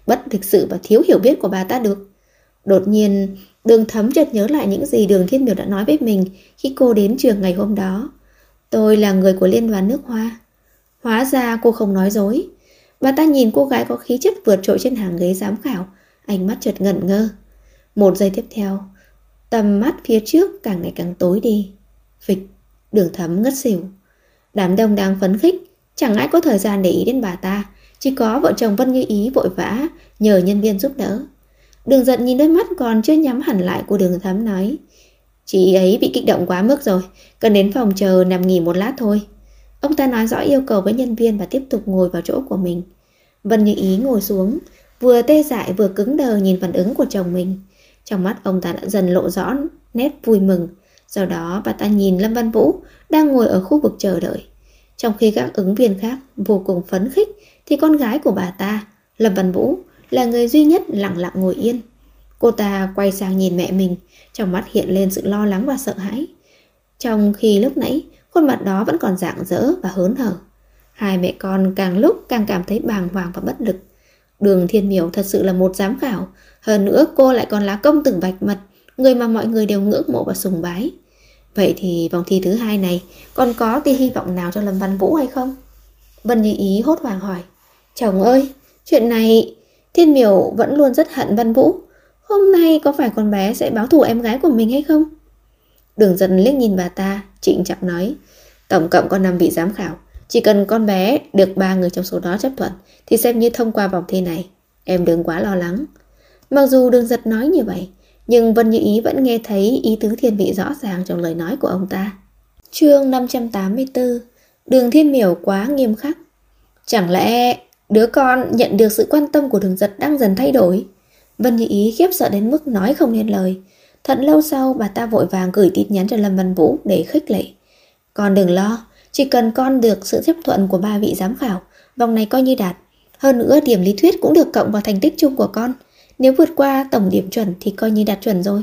bất lịch sự và thiếu hiểu biết của bà ta được. Đột nhiên, Đường Thấm chợt nhớ lại những gì Đường Thiên Miểu đã nói với mình khi cô đến trường ngày hôm đó. Tôi là người của Liên đoàn nước Hoa. Hóa ra cô không nói dối. Bà ta nhìn cô gái có khí chất vượt trội trên hàng ghế giám khảo, ánh mắt chợt ngẩn ngơ. Một giây tiếp theo, tầm mắt phía trước càng ngày càng tối đi. Phịch, Đường Thấm ngất xỉu. Đám đông đang phấn khích, chẳng ai có thời gian để ý đến bà ta, chỉ có vợ chồng Vân Như Ý vội vã nhờ nhân viên giúp đỡ. Đường Giật nhìn đôi mắt còn chưa nhắm hẳn lại của Đường Thấm nói: Chị ấy bị kích động quá mức rồi, cần đến phòng chờ nằm nghỉ một lát thôi. Ông ta nói rõ yêu cầu với nhân viên và tiếp tục ngồi vào chỗ của mình. Vân Như Ý ngồi xuống, vừa tê dại vừa cứng đờ nhìn phản ứng của chồng mình. Trong mắt ông ta đã dần lộ rõ nét vui mừng. Sau đó bà ta nhìn Lâm Văn Vũ đang ngồi ở khu vực chờ đợi. Trong khi các ứng viên khác vô cùng phấn khích thì con gái của bà ta, Lâm Văn Vũ, là người duy nhất lặng lặng ngồi yên. Cô ta quay sang nhìn mẹ mình, trong mắt hiện lên sự lo lắng và sợ hãi. Trong khi lúc nãy khuôn mặt đó vẫn còn rạng rỡ và hớn hở. Hai mẹ con càng lúc càng cảm thấy bàng hoàng và bất lực. Đường Thiên Miểu thật sự là một giám khảo. Hơn nữa cô lại còn là công tử bạch mật, người mà mọi người đều ngưỡng mộ và sùng bái. Vậy thì vòng thi thứ hai này còn có tia hy vọng nào cho Lâm Văn Vũ hay không? Vân Như Ý hốt hoảng hỏi: Chồng ơi, chuyện này Thiên Miểu vẫn luôn rất hận Văn Vũ. Hôm nay có phải con bé sẽ báo thù em gái của mình hay không? Đường Dần liếc nhìn bà ta, trịnh trọng nói: Tổng cộng có 5 vị giám khảo, chỉ cần con bé được 3 người trong số đó chấp thuận thì xem như thông qua vòng thi này. Em đừng quá lo lắng. Mặc dù Đường Giật nói như vậy, nhưng Vân Như Ý vẫn nghe thấy ý tứ thiên vị rõ ràng trong lời nói của ông ta. Chương 584. Đường Thiên Miểu quá nghiêm khắc. Chẳng lẽ đứa con nhận được sự quan tâm của Đường Giật đang dần thay đổi? Vân Như Ý khiếp sợ đến mức nói không nên lời. Thật lâu sau bà ta vội vàng gửi tin nhắn cho Lâm Văn Vũ để khích lệ: Con đừng lo, chỉ cần con được sự chấp thuận của 3 vị giám khảo, vòng này coi như đạt. Hơn nữa điểm lý thuyết cũng được cộng vào thành tích chung của con. Nếu vượt qua tổng điểm chuẩn thì coi như đạt chuẩn rồi.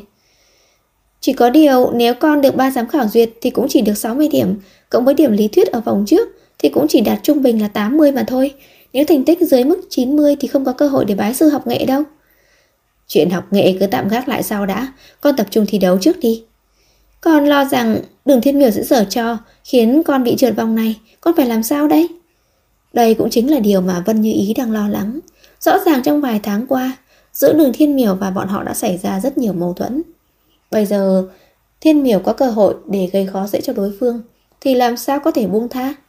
Chỉ có điều nếu con được 3 giám khảo duyệt thì cũng chỉ được 60 điểm, cộng với điểm lý thuyết ở vòng trước thì cũng chỉ đạt trung bình là 80 mà thôi. Nếu thành tích dưới mức 90 thì không có cơ hội để bái sư học nghệ đâu. Chuyện học nghệ cứ tạm gác lại sau đã, con tập trung thi đấu trước đi. Con lo rằng Đường Thiên Miểu sẽ giở trò khiến con bị trượt vòng này, con phải làm sao đấy? Đây cũng chính là điều mà Vân Như Ý đang lo lắng. Rõ ràng trong vài tháng qua, giữa Đường Thiên Miểu và bọn họ đã xảy ra rất nhiều mâu thuẫn. Bây giờ Thiên Miểu có cơ hội để gây khó dễ cho đối phương thì làm sao có thể buông tha?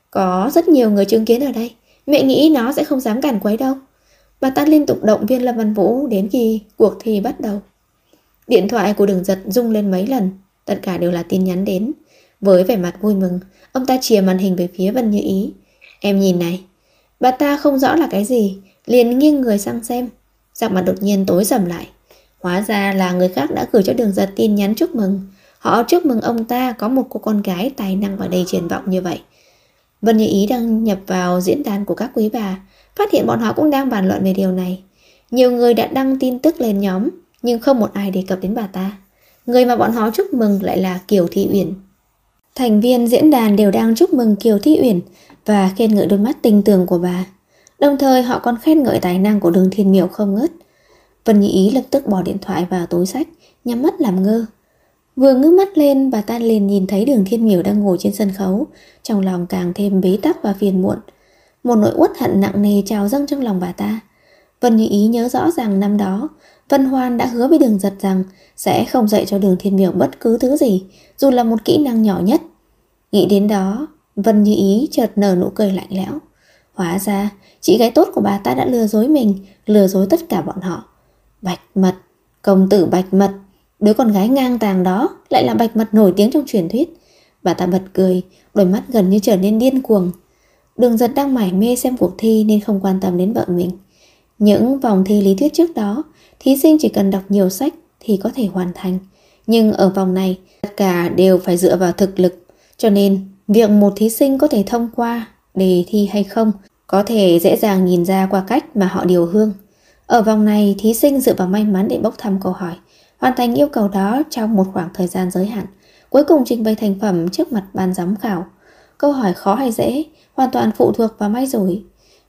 Có rất nhiều người chứng kiến ở đây, mẹ nghĩ nó sẽ không dám cản quấy đâu. Bà ta liên tục động viên Lâm Văn Vũ đến khi cuộc thi bắt đầu. Điện thoại của Đường Giật rung lên mấy lần, tất cả đều là tin nhắn đến. Với vẻ mặt vui mừng, ông ta chìa màn hình về phía Vân Như Ý. Em nhìn này. Bà ta không rõ là cái gì, liền nghiêng người sang xem. Sắc mặt đột nhiên tối sầm lại. Hóa ra là người khác đã gửi cho Đường Giật tin nhắn chúc mừng. Họ chúc mừng ông ta có một cô con gái tài năng và đầy triển vọng như vậy. Vân Như Ý đang nhập vào diễn đàn của các quý bà, phát hiện bọn họ cũng đang bàn luận về điều này. Nhiều người đã đăng tin tức lên nhóm, nhưng không một ai đề cập đến bà ta. Người mà bọn họ chúc mừng lại là Kiều Thị Uyển. Thành viên diễn đàn đều đang chúc mừng Kiều Thị Uyển và khen ngợi đôi mắt tinh tường của bà. Đồng thời họ còn khen ngợi tài năng của Đường Thiên Miểu không ngớt. Vân Như Ý lập tức bỏ điện thoại vào túi xách, nhắm mắt làm ngơ. Vừa ngước mắt lên, bà ta liền nhìn thấy Đường Thiên Miểu đang ngồi trên sân khấu, trong lòng càng thêm bế tắc và phiền muộn. Một nỗi uất hận nặng nề trào dâng trong lòng bà ta. Vân Như Ý nhớ rõ rằng năm đó Vân Hoan đã hứa với Đường Giật rằng sẽ không dạy cho Đường Thiên Miểu bất cứ thứ gì, dù là một kỹ năng nhỏ nhất. Nghĩ đến đó, Vân Như Ý chợt nở nụ cười lạnh lẽo. Hóa ra chị gái tốt của bà ta đã lừa dối mình, lừa dối tất cả bọn họ. Bạch Mật, công tử Bạch Mật, đứa con gái ngang tàng đó lại là Bạch Mật nổi tiếng trong truyền thuyết. Bà ta bật cười, đôi mắt gần như trở nên điên cuồng. Đường Giật đang mải mê xem cuộc thi nên không quan tâm đến vợ mình. Những vòng thi lý thuyết trước đó, thí sinh chỉ cần đọc nhiều sách thì có thể hoàn thành. Nhưng ở vòng này, tất cả đều phải dựa vào thực lực. Cho nên, việc một thí sinh có thể thông qua đề thi hay không có thể dễ dàng nhìn ra qua cách mà họ điều hương. Ở vòng này, thí sinh dựa vào may mắn để bốc thăm câu hỏi, hoàn thành yêu cầu đó trong một khoảng thời gian giới hạn, cuối cùng trình bày thành phẩm trước mặt ban giám khảo. Câu hỏi khó hay dễ hoàn toàn phụ thuộc vào may rủi.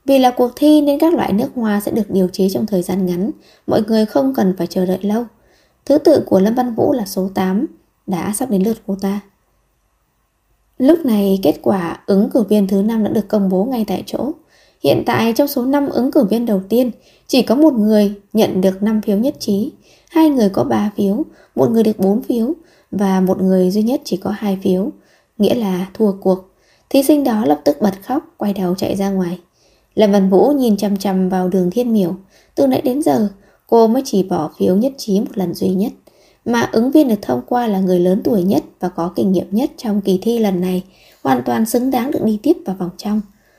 Vì là cuộc thi nên các loại nước hoa sẽ được điều chế trong thời gian ngắn, mọi người không cần phải chờ đợi lâu. Thứ tự của Lâm Văn Vũ là số 8, đã sắp đến lượt cô ta. Lúc này kết quả ứng cử viên thứ 5 đã được công bố ngay tại chỗ. Hiện tại trong số 5 ứng cử viên đầu tiên, chỉ có một người nhận được 5 phiếu nhất trí, 2 người có 3 phiếu, một người được 4 phiếu và một người duy nhất chỉ có 2 phiếu, nghĩa là thua cuộc. Thí sinh đó lập tức bật khóc, quay đầu chạy ra ngoài. Lâm Văn Vũ nhìn chằm chằm vào Đường Thiên Miểu. Từ nãy đến giờ, cô mới chỉ bỏ phiếu nhất trí một lần duy nhất. Mà ứng viên được thông qua là người lớn tuổi nhất và có kinh nghiệm nhất trong kỳ thi lần này, hoàn toàn xứng đáng được đi tiếp vào vòng trong.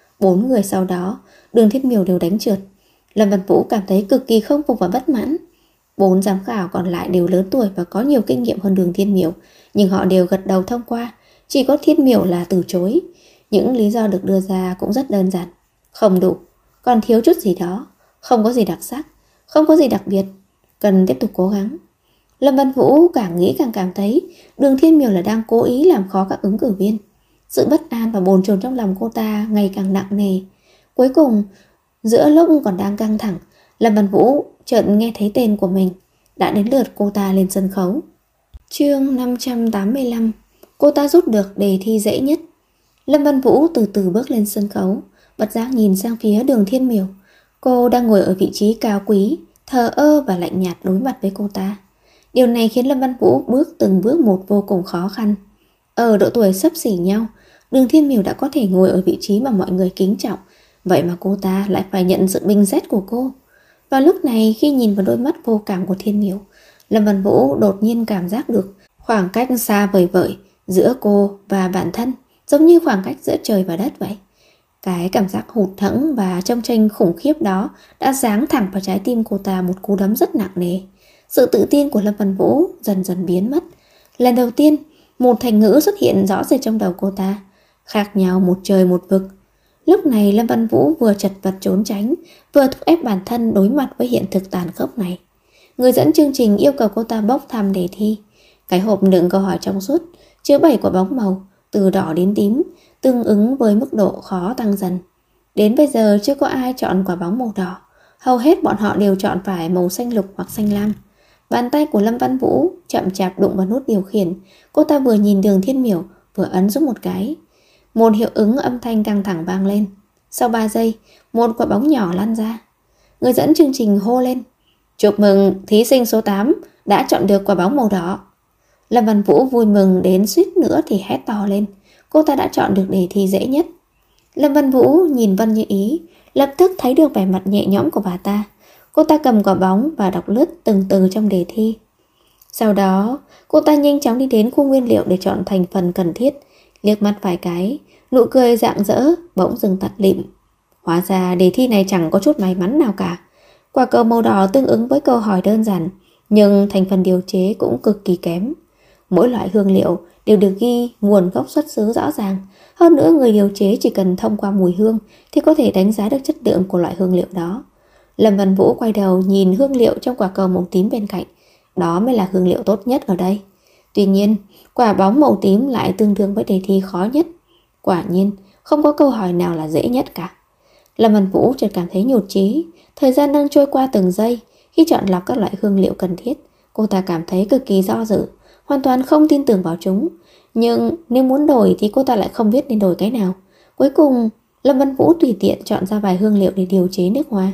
4 người sau đó, Đường Thiên Miểu đều đánh trượt. Lâm Văn Vũ cảm thấy cực kỳ không phục và bất mãn. 4 giám khảo còn lại đều lớn tuổi và có nhiều kinh nghiệm hơn Đường Thiên Miểu, nhưng họ đều gật đầu thông qua. Chỉ có Thiên Miểu là từ chối. Những lý do được đưa ra cũng rất đơn giản. Không đủ, còn thiếu chút gì đó, không có gì đặc sắc, không có gì đặc biệt, cần tiếp tục cố gắng. Lâm Văn Vũ càng nghĩ càng cảm thấy Đường Thiên Miểu là đang cố ý làm khó các ứng cử viên. Sự bất an và bồn chồn trong lòng cô ta ngày càng nặng nề. Cuối cùng, giữa lúc còn đang căng thẳng, Lâm Văn Vũ chợt nghe thấy tên của mình. Đã đến lượt cô ta lên sân khấu. Chương 585. Cô ta rút được đề thi dễ nhất. Lâm Văn Vũ từ từ bước lên sân khấu, bất giác nhìn sang phía Đường Thiên Miểu. Cô đang ngồi ở vị trí cao quý, thờ ơ và lạnh nhạt đối mặt với cô ta. Điều này khiến Lâm Văn Vũ bước từng bước một vô cùng khó khăn. Ở độ tuổi xấp xỉ nhau, Đường Thiên Miểu đã có thể ngồi ở vị trí mà mọi người kính trọng, vậy mà cô ta lại phải nhận sự bình xét của cô. Và lúc này khi nhìn vào đôi mắt vô cảm của Thiên Miểu, Lâm Văn Vũ đột nhiên cảm giác được khoảng cách xa vời vợi giữa cô và bản thân, giống như khoảng cách giữa trời và đất vậy. Cái cảm giác hụt hẫng và trông tranh khủng khiếp đó đã giáng thẳng vào trái tim cô ta một cú đấm rất nặng nề. Sự tự tin của Lâm Văn Vũ dần dần biến mất. Lần đầu tiên, một thành ngữ xuất hiện rõ rệt trong đầu cô ta, khác nhau một trời một vực. Lúc này Lâm Văn Vũ vừa chật vật trốn tránh, vừa thúc ép bản thân đối mặt với hiện thực tàn khốc này. Người dẫn chương trình yêu cầu cô ta bốc thăm đề thi. Cái hộp đựng câu hỏi trong suốt, chứa 7 quả bóng màu, từ đỏ đến tím, tương ứng với mức độ khó tăng dần. Đến bây giờ chưa có ai chọn quả bóng màu đỏ, hầu hết bọn họ đều chọn phải màu xanh lục hoặc xanh lam. Bàn tay của Lâm Văn Vũ chậm chạp đụng vào nút điều khiển. Cô ta vừa nhìn Đường Thiên Miểu, vừa ấn giúp một cái. Một hiệu ứng âm thanh căng thẳng vang lên. Sau 3 giây, một quả bóng nhỏ lăn ra. Người dẫn chương trình hô lên: "Chúc mừng thí sinh số 8 đã chọn được quả bóng màu đỏ." Lâm Văn Vũ vui mừng đến suýt nữa thì hét to lên. Cô ta đã chọn được đề thi dễ nhất. Lâm Văn Vũ nhìn Vân Như Ý, lập tức thấy được vẻ mặt nhẹ nhõm của bà ta. Cô ta cầm quả bóng và đọc lướt từng từ trong đề thi. Sau đó, cô ta nhanh chóng đi đến khu nguyên liệu để chọn thành phần cần thiết. Liếc mắt vài cái, nụ cười rạng rỡ bỗng dừng tắt lịm. Hóa ra đề thi này chẳng có chút may mắn nào cả. Quả cầu màu đỏ tương ứng với câu hỏi đơn giản, nhưng thành phần điều chế cũng cực kỳ kém. Mỗi loại hương liệu đều được ghi nguồn gốc xuất xứ rõ ràng. Hơn nữa người điều chế chỉ cần thông qua mùi hương thì có thể đánh giá được chất lượng của loại hương liệu đó. Lâm Văn Vũ quay đầu nhìn hương liệu trong quả cầu màu tím bên cạnh. Đó mới là hương liệu tốt nhất ở đây. Tuy nhiên, quả bóng màu tím lại tương đương với đề thi khó nhất. Quả nhiên, không có câu hỏi nào là dễ nhất cả. Lâm Văn Vũ chợt cảm thấy nhụt chí. Thời gian đang trôi qua từng giây. Khi chọn lọc các loại hương liệu cần thiết, cô ta cảm thấy cực kỳ do dự, hoàn toàn không tin tưởng vào chúng. Nhưng nếu muốn đổi thì cô ta lại không biết nên đổi cái nào. Cuối cùng, Lâm Văn Vũ tùy tiện chọn ra vài hương liệu để điều chế nước hoa.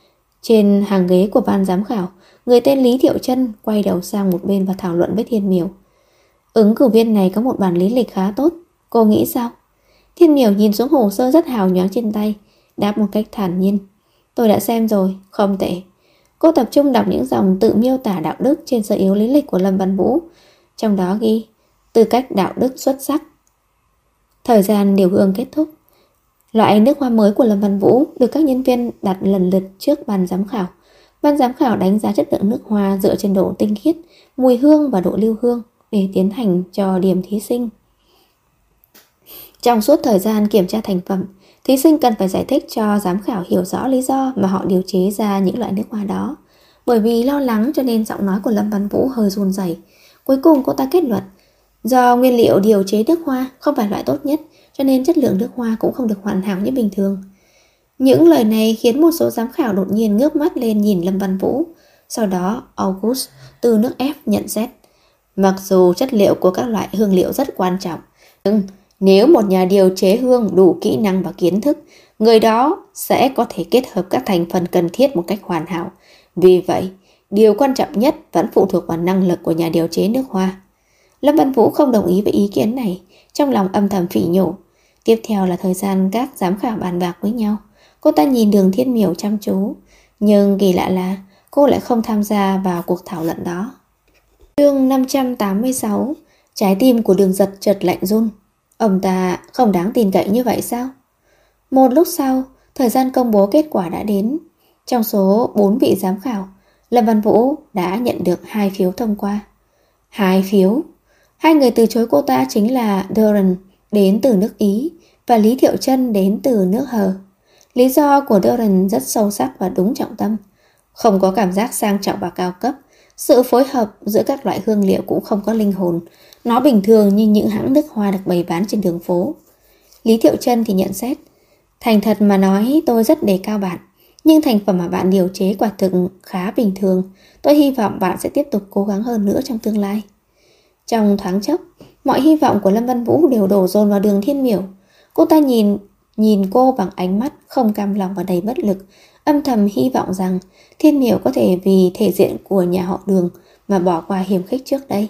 Trên hàng ghế của ban giám khảo, người tên Lý Thiệu Trân quay đầu sang một bên và thảo luận với Thiên Miểu. Ứng cử viên này có một bản lý lịch khá tốt, cô nghĩ sao? Thiên Miểu nhìn xuống hồ sơ rất hào nhoáng trên tay, đáp một cách thản nhiên. Tôi đã xem rồi, không tệ. Cô tập trung đọc những dòng tự miêu tả đạo đức trên sơ yếu lý lịch của Lâm Văn Vũ. Trong đó ghi tư cách đạo đức xuất sắc. Thời gian điều hương kết thúc. Loại nước hoa mới của Lâm Văn Vũ được các nhân viên đặt lần lượt trước ban giám khảo. Ban giám khảo đánh giá chất lượng nước hoa dựa trên độ tinh khiết, mùi hương và độ lưu hương để tiến hành cho điểm thí sinh. Trong suốt thời gian kiểm tra thành phẩm, thí sinh cần phải giải thích cho giám khảo hiểu rõ lý do mà họ điều chế ra những loại nước hoa đó. Bởi vì lo lắng cho nên giọng nói của Lâm Văn Vũ hơi run rẩy. Cuối cùng cô ta kết luận, do nguyên liệu điều chế nước hoa không phải loại tốt nhất, cho nên chất lượng nước hoa cũng không được hoàn hảo như bình thường. Những lời này khiến một số giám khảo đột nhiên ngước mắt lên nhìn Lâm Văn Vũ. Sau đó August từ nước F nhận xét: mặc dù chất liệu của các loại hương liệu rất quan trọng, nhưng nếu một nhà điều chế hương đủ kỹ năng và kiến thức, người đó sẽ có thể kết hợp các thành phần cần thiết một cách hoàn hảo. Vì vậy, điều quan trọng nhất vẫn phụ thuộc vào năng lực của nhà điều chế nước hoa. Lâm Văn Vũ không đồng ý với ý kiến này, trong lòng âm thầm phỉ nhổ. Tiếp theo là thời gian các giám khảo bàn bạc với nhau. Cô ta nhìn Đường Thiên Miểu chăm chú, nhưng kỳ lạ là cô lại không tham gia vào cuộc thảo luận đó. Chương 586. Trái tim của Đường Giật chợt lạnh run. Ông ta không đáng tin cậy như vậy sao? Một lúc sau, thời gian công bố kết quả đã đến. Trong số 4 vị giám khảo, Lâm Văn Vũ đã nhận được 2 phiếu thông qua. 2 phiếu. 2 người từ chối cô ta chính là Doran đến từ nước Ý và Lý Thiệu Trân đến từ nước Hờ. Lý do của Doran rất sâu sắc và đúng trọng tâm. Không có cảm giác sang trọng và cao cấp. Sự phối hợp giữa các loại hương liệu cũng không có linh hồn. Nó bình thường như những hãng nước hoa được bày bán trên đường phố. Lý Thiệu Trân thì nhận xét: thành thật mà nói, tôi rất đề cao bạn, nhưng thành phẩm mà bạn điều chế quả thực khá bình thường. Tôi hy vọng bạn sẽ tiếp tục cố gắng hơn nữa trong tương lai. Trong thoáng chốc, mọi hy vọng của Lâm Văn Vũ đều đổ dồn vào Đường Thiên Miểu. Cô ta nhìn cô bằng ánh mắt không cam lòng và đầy bất lực, âm thầm hy vọng rằng Thiên Miểu có thể vì thể diện của nhà họ Đường mà bỏ qua hiềm khích trước đây.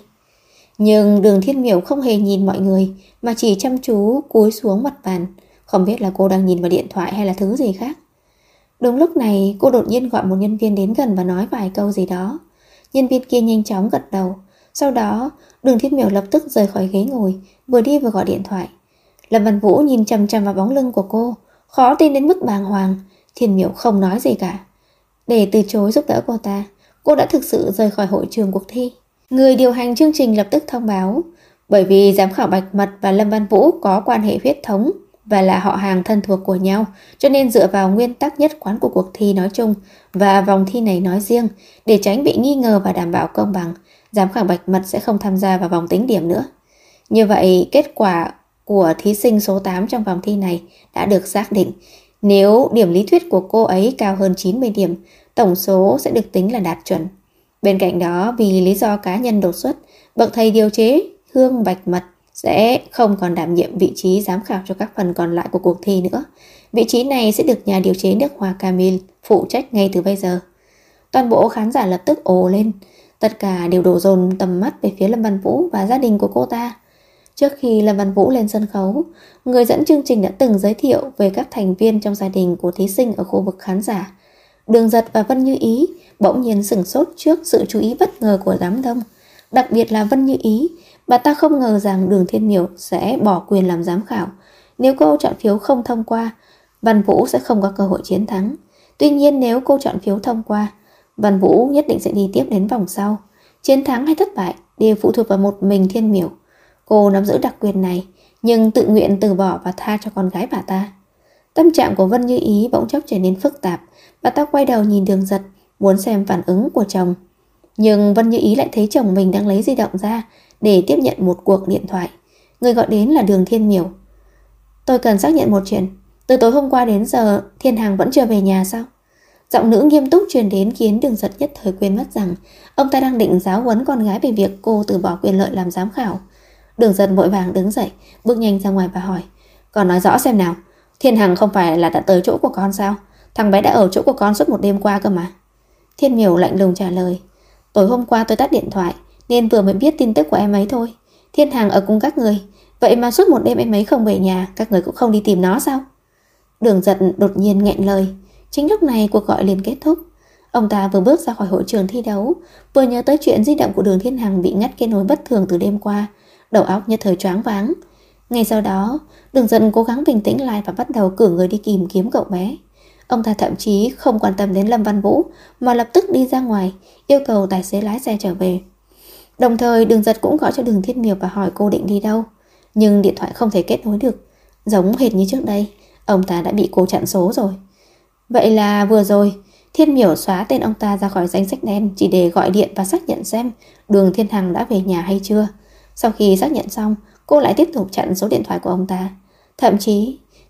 Nhưng Đường Thiên Miểu không hề nhìn mọi người mà chỉ chăm chú cúi xuống mặt bàn, không biết là cô đang nhìn vào điện thoại hay là thứ gì khác. Đúng lúc này, cô đột nhiên gọi một nhân viên đến gần và nói vài câu gì đó. Nhân viên kia nhanh chóng gật đầu. Sau đó, Đường Thiên Miểu lập tức rời khỏi ghế ngồi, vừa đi vừa gọi điện thoại. Lâm Văn Vũ nhìn chằm chằm vào bóng lưng của cô, khó tin đến mức bàng hoàng. Thiên Miểu không nói gì cả. Để từ chối giúp đỡ cô đã thực sự rời khỏi hội trường cuộc thi. Người điều hành chương trình lập tức thông báo, bởi vì giám khảo Bạch Mật và Lâm Văn Vũ có quan hệ huyết thống và là họ hàng thân thuộc của nhau, cho nên dựa vào nguyên tắc nhất quán của cuộc thi nói chung và vòng thi này nói riêng, để tránh bị nghi ngờ và đảm bảo công bằng, giám khảo Bạch Mật sẽ không tham gia vào vòng tính điểm nữa. Như vậy, kết quả của thí sinh số 8 trong vòng thi này đã được xác định. Nếu điểm lý thuyết của cô ấy cao hơn 90 điểm, tổng số sẽ được tính là đạt chuẩn. Bên cạnh đó, vì lý do cá nhân đột xuất, bậc thầy điều chế hương Bạch Mật sẽ không còn đảm nhiệm vị trí giám khảo cho các phần còn lại của cuộc thi nữa. Vị trí này sẽ được nhà điều chế nước hoa Camille phụ trách ngay từ bây giờ. Toàn bộ khán giả lập tức ồ lên. Tất cả đều đổ dồn tầm mắt về phía Lâm Văn Vũ và gia đình của cô ta. Trước khi Lâm Văn Vũ lên sân khấu, người dẫn chương trình đã từng giới thiệu về các thành viên trong gia đình của thí sinh ở khu vực khán giả. Đường Giật và Vân Như Ý bỗng nhiên sửng sốt trước sự chú ý bất ngờ của đám đông. Đặc biệt là Vân Như Ý, bà ta không ngờ rằng Đường Thiên Miểu sẽ bỏ quyền làm giám khảo. Nếu cô chọn phiếu không thông qua, Văn Vũ sẽ không có cơ hội chiến thắng. Tuy nhiên nếu cô chọn phiếu thông qua, Văn Vũ nhất định sẽ đi tiếp đến vòng sau. Chiến thắng hay thất bại đều phụ thuộc vào một mình Thiên Miểu. Cô nắm giữ đặc quyền này, nhưng tự nguyện từ bỏ và tha cho con gái bà ta. Tâm trạng của Vân Như Ý bỗng chốc trở nên phức tạp. Bà ta quay đầu nhìn Đường Giật, muốn xem phản ứng của chồng. Nhưng Vân Như Ý lại thấy chồng mình đang lấy di động ra để tiếp nhận một cuộc điện thoại. Người gọi đến là Đường Thiên Miểu. Tôi cần xác nhận một chuyện. Từ tối hôm qua đến giờ Thiên Hằng vẫn chưa về nhà sao? Giọng nữ nghiêm túc truyền đến khiến Đường Giật nhất thời quên mất rằng ông ta đang định giáo huấn con gái về việc cô từ bỏ quyền lợi làm giám khảo. Đường Giật vội vàng đứng dậy, bước nhanh ra ngoài và hỏi: Con nói rõ xem nào, Thiên Hằng không phải là đã tới chỗ của con sao? Thằng bé đã ở chỗ của con suốt một đêm qua cơ mà. Thiên Miểu lạnh lùng trả lời: Tối hôm qua tôi tắt điện thoại nên vừa mới biết tin tức của em ấy thôi. Thiên Hằng ở cùng các người, vậy mà suốt một đêm em ấy không về nhà, các người cũng không đi tìm nó sao? Đường Giật đột nhiên nghẹn lời. Chính lúc này cuộc gọi liền kết thúc. Ông ta vừa bước ra khỏi hội trường thi đấu, vừa nhớ tới chuyện di động của Đường Thiên Hằng bị ngắt kết nối bất thường từ đêm qua, đầu óc nhất thời choáng váng. Ngay sau đó, Đường Giật cố gắng bình tĩnh lại và bắt đầu cử người đi tìm kiếm cậu bé. Ông ta thậm chí không quan tâm đến Lâm Văn Vũ mà lập tức đi ra ngoài, yêu cầu tài xế lái xe trở về. Đồng thời Đường Giật cũng gọi cho Đường Thiên Miểu và hỏi cô định đi đâu, nhưng điện thoại không thể kết nối được. Giống hệt như trước đây, ông ta đã bị cô chặn số rồi. Vậy là vừa rồi Thiên Miểu xóa tên ông ta ra khỏi danh sách đen chỉ để gọi điện và xác nhận xem Đường Thiên Hằng đã về nhà hay chưa. Sau khi xác nhận xong, cô lại tiếp tục chặn số điện thoại của ông ta. Thậm chí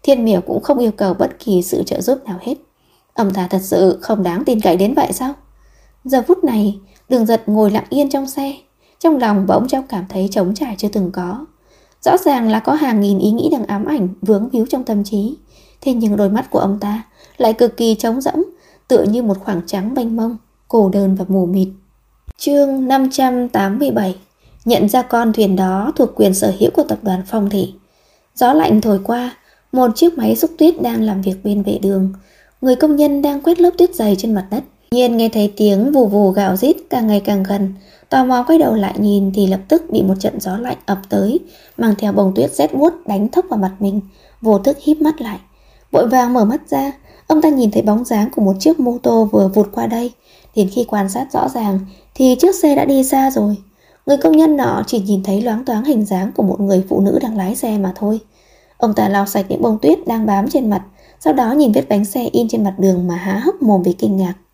Thiên Miểu cũng không yêu cầu bất kỳ sự trợ giúp nào hết. Ông ta thật sự không đáng tin cậy đến vậy sao? Giờ phút này, Đường Giật ngồi lặng yên trong xe, trong lòng bỗng chốc cảm thấy trống trải chưa từng có. Rõ ràng là có hàng nghìn ý nghĩ đang ám ảnh vướng víu trong tâm trí, thế nhưng đôi mắt của ông ta lại cực kỳ trống rỗng, tựa như một khoảng trắng mênh mông, cô đơn và mù mịt. Chương 587. Nhận ra con thuyền đó thuộc quyền sở hữu của tập đoàn Phong Thị. Gió lạnh thổi qua, một chiếc máy xúc tuyết đang làm việc bên vệ đường. Người công nhân đang quét lớp tuyết dày trên mặt đất. Nhiên nghe thấy tiếng vù vù gào rít càng ngày càng gần, tò mò quay đầu lại nhìn thì lập tức bị một trận gió lạnh ập tới, mang theo bông tuyết rét buốt đánh thốc vào mặt mình, vô thức híp mắt lại. Vội vàng mở mắt ra, ông ta nhìn thấy bóng dáng của một chiếc mô tô vừa vụt qua đây. Đến khi quan sát rõ ràng thì chiếc xe đã đi xa rồi. Người công nhân nọ chỉ nhìn thấy loáng thoáng hình dáng của một người phụ nữ đang lái xe mà thôi. Ông ta lau sạch những bông tuyết đang bám trên mặt, sau đó nhìn vết bánh xe in trên mặt đường mà há hốc mồm vì kinh ngạc.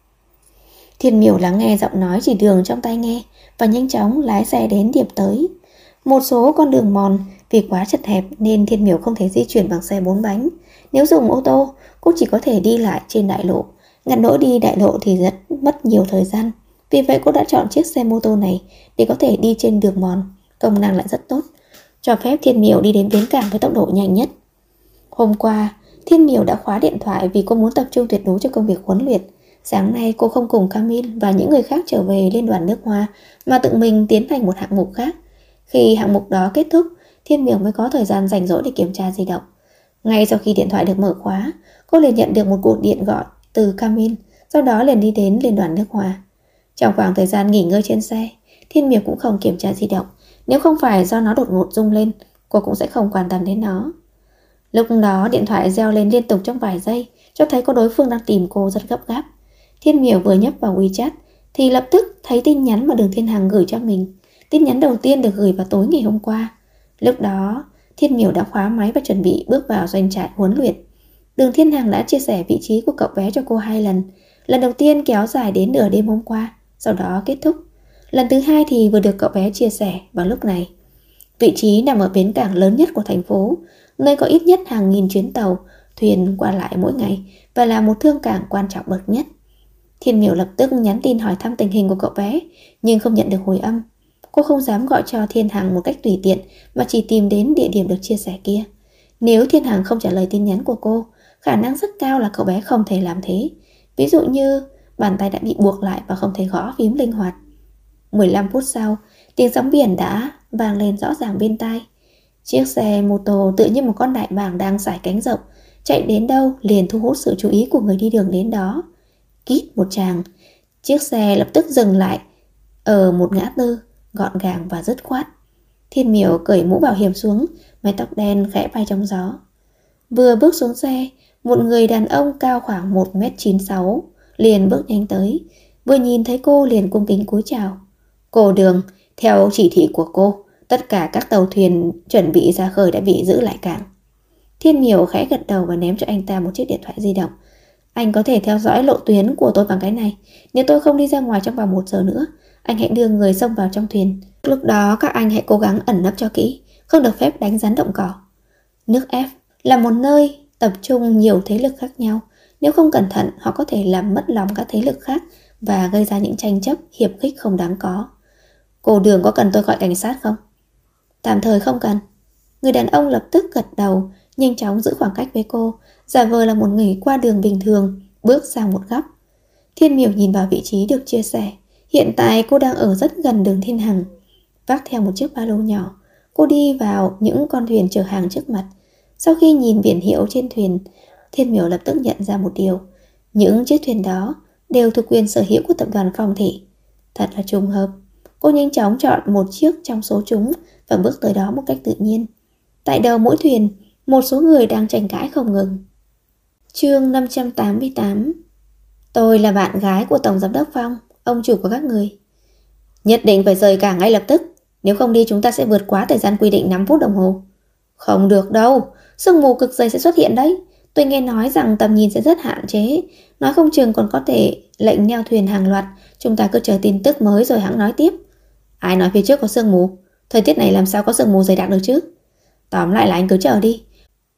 Thiên Miểu lắng nghe giọng nói chỉ đường trong tai nghe và nhanh chóng lái xe đến điệp tới. Một số con đường mòn vì quá chật hẹp nên Thiên Miểu không thể di chuyển bằng xe 4 bánh. Nếu dùng ô tô, cô chỉ có thể đi lại trên đại lộ. Ngặt nỗi đi đại lộ thì rất mất nhiều thời gian. Vì vậy cô đã chọn chiếc xe mô tô này để có thể đi trên đường mòn. Công năng lại rất tốt, cho phép Thiên Miểu đi đến bến cảng với tốc độ nhanh nhất. Hôm qua, Thiên Miểu đã khóa điện thoại vì cô muốn tập trung tuyệt đối cho công việc huấn luyện. Sáng nay cô không cùng Camille và những người khác trở về Liên đoàn nước Hoa mà tự mình tiến hành một hạng mục khác. Khi hạng mục đó kết thúc, Thiên Miểu mới có thời gian rảnh rỗi để kiểm tra di động. Ngay sau khi điện thoại được mở khóa, cô liền nhận được một cuộc điện gọi từ Camille, sau đó liền đi đến Liên đoàn nước Hoa. Trong khoảng thời gian nghỉ ngơi trên xe, Thiên Miểu cũng không kiểm tra di động. Nếu không phải do nó đột ngột rung lên, cô cũng sẽ không quan tâm đến nó. Lúc đó điện thoại reo lên liên tục trong vài giây, cho thấy có đối phương đang tìm cô rất gấp gáp. Thiên Miểu vừa nhấp vào WeChat thì lập tức thấy tin nhắn mà Đường Thiên Hằng gửi cho mình. Tin nhắn đầu tiên được gửi vào tối ngày hôm qua. Lúc đó Thiên Miểu đã khóa máy và chuẩn bị bước vào doanh trại huấn luyện. Đường Thiên Hằng đã chia sẻ vị trí của cậu bé cho cô 2 lần. Lần đầu tiên kéo dài đến nửa đêm hôm qua, sau đó kết thúc. Lần thứ 2 thì vừa được cậu bé chia sẻ vào lúc này. Vị trí nằm ở bến cảng lớn nhất của thành phố, nơi có ít nhất hàng nghìn chuyến tàu, thuyền qua lại mỗi ngày và là một thương cảng quan trọng bậc nhất. Thiên Miểu lập tức nhắn tin hỏi thăm tình hình của cậu bé, nhưng không nhận được hồi âm. Cô không dám gọi cho Thiên Hằng một cách tùy tiện mà chỉ tìm đến địa điểm được chia sẻ kia. Nếu Thiên Hằng không trả lời tin nhắn của cô, khả năng rất cao là cậu bé không thể làm thế. Ví dụ như bàn tay đã bị buộc lại và không thể gõ phím linh hoạt. 15 phút sau, tiếng sóng biển đã vang lên rõ ràng bên tai. Chiếc xe mô tô tự như một con đại bàng đang sải cánh rộng, chạy đến đâu liền thu hút sự chú ý của người đi đường đến đó. Kít một tràng, chiếc xe lập tức dừng lại ở một ngã tư, gọn gàng và dứt khoát. Thiên Miểu cởi mũ bảo hiểm xuống, mái tóc đen khẽ bay trong gió. Vừa bước xuống xe, một người đàn ông cao khoảng 1m96 liền bước nhanh tới. Vừa nhìn thấy cô liền cung kính cúi chào. Cô Đường, theo chỉ thị của cô, tất cả các tàu thuyền chuẩn bị ra khơi đã bị giữ lại cảng. Thiên Miểu khẽ gật đầu và ném cho anh ta một chiếc điện thoại di động. Anh có thể theo dõi lộ tuyến của tôi bằng cái này. Nếu tôi không đi ra ngoài trong vòng 1 giờ nữa, anh hãy đưa người xông vào trong thuyền. Lúc đó các anh hãy cố gắng ẩn nấp cho kỹ, không được phép đánh rắn động cỏ. Nước F là một nơi tập trung nhiều thế lực khác nhau. Nếu không cẩn thận, họ có thể làm mất lòng các thế lực khác và gây ra những tranh chấp, hiệp khích không đáng có. Cô Đường có cần tôi gọi cảnh sát không? Tạm thời không cần. Người đàn ông lập tức gật đầu, nhanh chóng giữ khoảng cách với cô, giả vờ là một người qua đường bình thường, bước sang một góc. Thiên Miểu nhìn vào vị trí được chia sẻ. Hiện tại cô đang ở rất gần Đường Thiên Hằng. Vác theo một chiếc ba lô nhỏ, cô đi vào những con thuyền chở hàng trước mặt. Sau khi nhìn biển hiệu trên thuyền, Thiên Miểu lập tức nhận ra một điều. Những chiếc thuyền đó đều thuộc quyền sở hữu của tập đoàn Phong Thị. Thật là trùng hợp. Cô nhanh chóng chọn một chiếc trong số chúng và bước tới đó một cách tự nhiên. Tại đầu mỗi thuyền, một số người đang tranh cãi không ngừng. Chương 588. Tôi là bạn gái của Tổng Giám đốc Phong, ông chủ của các người. Nhất định phải rời cảng ngay lập tức. Nếu không đi chúng ta sẽ vượt quá thời gian quy định 5 phút đồng hồ. Không được đâu, sương mù cực dày sẽ xuất hiện đấy. Tôi nghe nói rằng tầm nhìn sẽ rất hạn chế. Nói không chừng còn có thể lệnh neo thuyền hàng loạt. Chúng ta cứ chờ tin tức mới rồi hẵng nói tiếp. Ai nói phía trước có sương mù? Thời tiết này làm sao có sương mù dày đặc được chứ? Tóm lại là anh cứ chờ đi.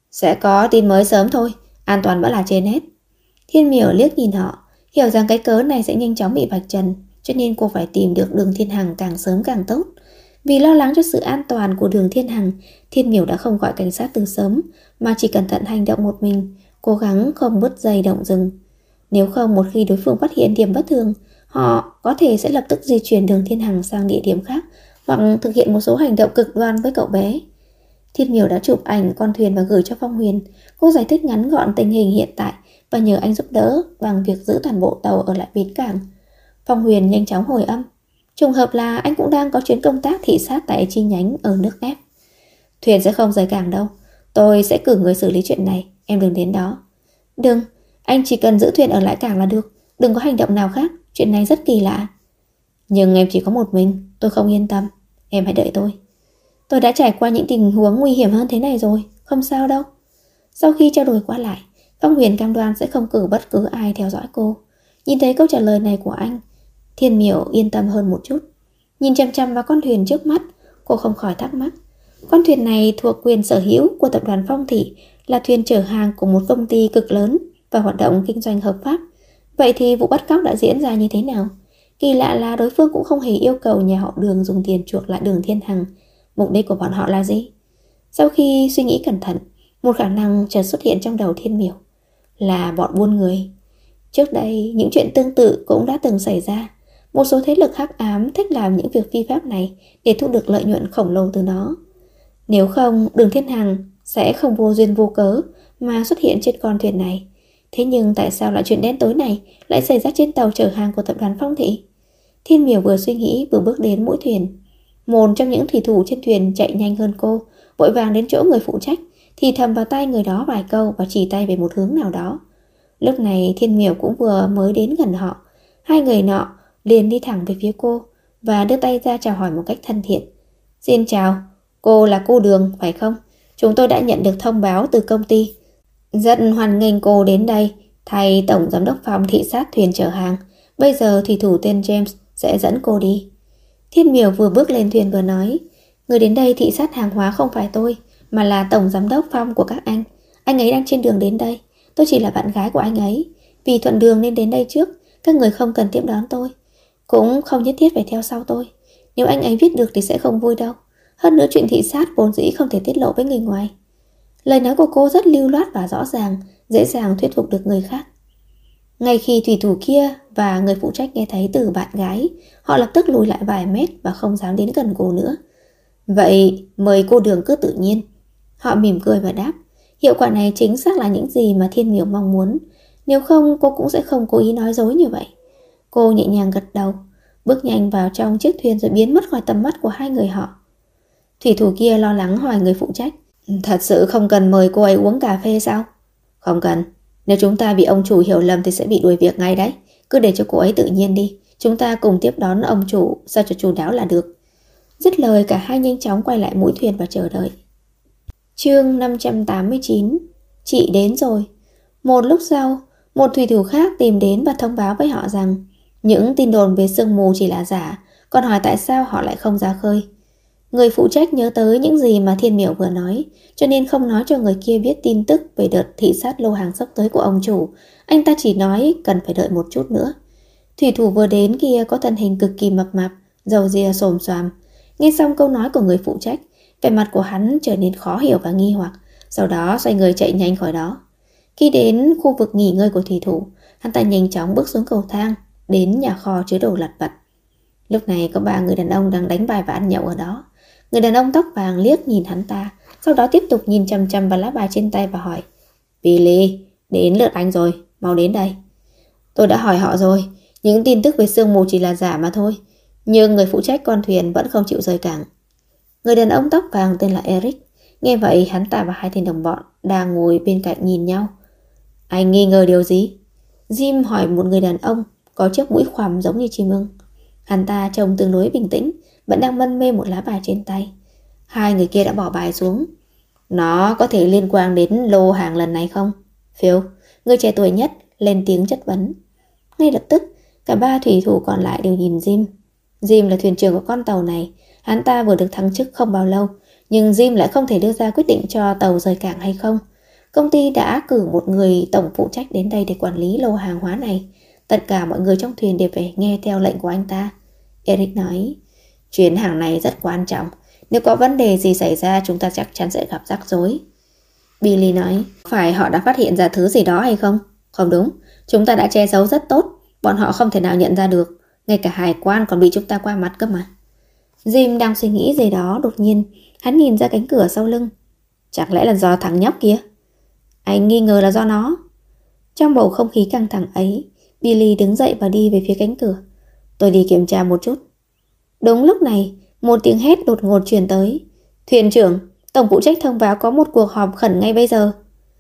Sẽ có tin mới sớm thôi, an toàn vẫn là trên hết. Thiên Miểu liếc nhìn họ, hiểu rằng cái cớ này sẽ nhanh chóng bị vạch trần, cho nên cô phải tìm được Đường Thiên Hằng càng sớm càng tốt. Vì lo lắng cho sự an toàn của Đường Thiên Hằng, Thiên Miểu đã không gọi cảnh sát từ sớm, mà chỉ cẩn thận hành động một mình, cố gắng không bứt dây động rừng. Nếu không, một khi đối phương phát hiện điểm bất thường, họ có thể sẽ lập tức di chuyển Đường Thiên Hằng sang địa điểm khác, hoặc thực hiện một số hành động cực đoan với cậu bé. Thiên Miểu đã chụp ảnh con thuyền và gửi cho Phong Huyền. Cô giải thích ngắn gọn tình hình hiện tại và nhờ anh giúp đỡ bằng việc giữ toàn bộ tàu ở lại bến cảng. Phong Huyền nhanh chóng hồi âm. Trùng hợp là anh cũng đang có chuyến công tác thị sát tại chi nhánh ở nước F. Thuyền sẽ không rời cảng đâu. Tôi sẽ cử người xử lý chuyện này, em đừng đến đó. Đừng, anh chỉ cần giữ thuyền ở lại cảng là được. Đừng có hành động nào khác, chuyện này rất kỳ lạ. Nhưng em chỉ có một mình, tôi không yên tâm. Em hãy đợi tôi. Tôi đã trải qua những tình huống nguy hiểm hơn thế này rồi, không sao đâu. Sau khi trao đổi qua lại, Phong Huyền cam đoan sẽ không cử bất cứ ai theo dõi cô. Nhìn thấy câu trả lời này của anh, Thiên Miểu yên tâm hơn một chút. Nhìn chăm chăm vào con thuyền trước mắt, cô không khỏi thắc mắc. Con thuyền này thuộc quyền sở hữu của tập đoàn Phong Thị, là thuyền chở hàng của một công ty cực lớn và hoạt động kinh doanh hợp pháp. Vậy thì vụ bắt cóc đã diễn ra như thế nào? Kỳ lạ là đối phương cũng không hề yêu cầu nhà họ Đường dùng tiền chuộc lại Đường Thiên Hằng. Mục đích của bọn họ là gì? Sau khi suy nghĩ cẩn thận, một khả năng chợt xuất hiện trong đầu Thiên Miểu là bọn buôn người. Trước đây, những chuyện tương tự cũng đã từng xảy ra. Một số thế lực hắc ám thích làm những việc phi pháp này để thu được lợi nhuận khổng lồ từ nó. Nếu không, Đường Thiên Hằng sẽ không vô duyên vô cớ mà xuất hiện trên con thuyền này. Thế nhưng tại sao lại chuyện đen tối này lại xảy ra trên tàu chở hàng của tập đoàn Phong Thị? Thiên Miểu vừa suy nghĩ vừa bước đến mũi thuyền. Một trong những thủy thủ trên thuyền chạy nhanh hơn cô, vội vàng đến chỗ người phụ trách, thì thầm vào tai người đó vài câu và chỉ tay về một hướng nào đó. Lúc này Thiên Miểu cũng vừa mới đến gần họ. Hai người nọ liền đi thẳng về phía cô và đưa tay ra chào hỏi một cách thân thiện. Xin chào, cô là cô Đường phải không? Chúng tôi đã nhận được thông báo từ công ty. Rất hoan nghênh cô đến đây thay Tổng Giám đốc Phong thị sát thuyền chở hàng. Bây giờ thủy thủ tên James sẽ dẫn cô đi. Thiên Miểu vừa bước lên thuyền vừa nói, người đến đây thị sát hàng hóa không phải tôi, mà là Tổng Giám đốc Phong của các anh. Anh ấy đang trên đường đến đây. Tôi chỉ là bạn gái của anh ấy. Vì thuận đường nên đến đây trước. Các người không cần tiếp đón tôi, cũng không nhất thiết phải theo sau tôi. Nếu anh ấy biết được thì sẽ không vui đâu. Hơn nữa chuyện thị sát vốn dĩ không thể tiết lộ với người ngoài. Lời nói của cô rất lưu loát và rõ ràng, dễ dàng thuyết phục được người khác. Ngay khi thủy thủ kia và người phụ trách nghe thấy từ bạn gái, họ lập tức lùi lại vài mét và không dám đến gần cô nữa. Vậy mời cô Đường cứ tự nhiên. Họ mỉm cười và đáp. Hiệu quả này chính xác là những gì mà Thiên Miểu mong muốn. Nếu không, cô cũng sẽ không cố ý nói dối như vậy. Cô nhẹ nhàng gật đầu, bước nhanh vào trong chiếc thuyền rồi biến mất khỏi tầm mắt của hai người họ. Thủy thủ kia lo lắng hỏi người phụ trách. Thật sự không cần mời cô ấy uống cà phê sao? Không cần. Nếu chúng ta bị ông chủ hiểu lầm thì sẽ bị đuổi việc ngay đấy. Cứ để cho cô ấy tự nhiên đi. Chúng ta cùng tiếp đón ông chủ sao cho chu đáo là được. Dứt lời, cả hai nhanh chóng quay lại mũi thuyền và chờ đợi. Chương 589. Chị đến rồi. Một lúc sau, một thủy thủ khác tìm đến và thông báo với họ rằng những tin đồn về sương mù chỉ là giả, còn hỏi tại sao họ lại không ra khơi. Người phụ trách nhớ tới những gì mà Thiên Miểu vừa nói, cho nên không nói cho người kia biết tin tức về đợt thị sát lô hàng sắp tới của ông chủ. Anh ta chỉ nói cần phải đợi một chút nữa. Thủy thủ vừa đến kia có thân hình cực kỳ mập mạp, râu ria xồm xoàm. Nghe xong câu nói của người phụ trách, vẻ mặt của hắn trở nên khó hiểu và nghi hoặc, sau đó xoay người chạy nhanh khỏi đó. Khi đến khu vực nghỉ ngơi của thủy thủ, hắn ta nhanh chóng bước xuống cầu thang, đến nhà kho chứa đồ lặt vặt. Lúc này có 3 người đàn ông đang đánh bài và ăn nhậu ở đó. Người đàn ông tóc vàng liếc nhìn hắn ta, sau đó tiếp tục nhìn chằm chằm vào lá bài trên tay và hỏi. Billy, đến lượt anh rồi, mau đến đây. Tôi đã hỏi họ rồi, những tin tức về sương mù chỉ là giả mà thôi. Nhưng người phụ trách con thuyền vẫn không chịu rời cảng. Người đàn ông tóc vàng tên là Eric. Nghe vậy hắn ta và hai tên đồng bọn đang ngồi bên cạnh nhìn nhau. Anh nghi ngờ điều gì? Jim hỏi một người đàn ông có chiếc mũi khoằm giống như chim ưng. Hắn ta trông tương đối bình tĩnh, vẫn đang mân mê một lá bài trên tay. Hai người kia đã bỏ bài xuống. Nó có thể liên quan đến lô hàng lần này không? Phil, người trẻ tuổi nhất, lên tiếng chất vấn. Ngay lập tức, cả 3 thủy thủ còn lại đều nhìn Jim. Jim là thuyền trưởng của con tàu này. Hắn ta vừa được thăng chức không bao lâu, nhưng Jim lại không thể đưa ra quyết định cho tàu rời cảng hay không. Công ty đã cử một người tổng phụ trách đến đây để quản lý lô hàng hóa này. Tất cả mọi người trong thuyền đều phải nghe theo lệnh của anh ta. Eric nói, chuyến hàng này rất quan trọng. Nếu có vấn đề gì xảy ra chúng ta chắc chắn sẽ gặp rắc rối. Billy nói, phải họ đã phát hiện ra thứ gì đó hay không? Không đúng, chúng ta đã che giấu rất tốt. Bọn họ không thể nào nhận ra được. Ngay cả hải quan còn bị chúng ta qua mặt cơ mà. Jim đang suy nghĩ gì đó, đột nhiên hắn nhìn ra cánh cửa sau lưng. Chẳng lẽ là do thằng nhóc kia? Anh nghi ngờ là do nó. Trong bầu không khí căng thẳng ấy, Billy đứng dậy và đi về phía cánh cửa. Tôi đi kiểm tra một chút. Đúng lúc này, một tiếng hét đột ngột truyền tới. Thuyền trưởng, tổng phụ trách thông báo có một cuộc họp khẩn ngay bây giờ.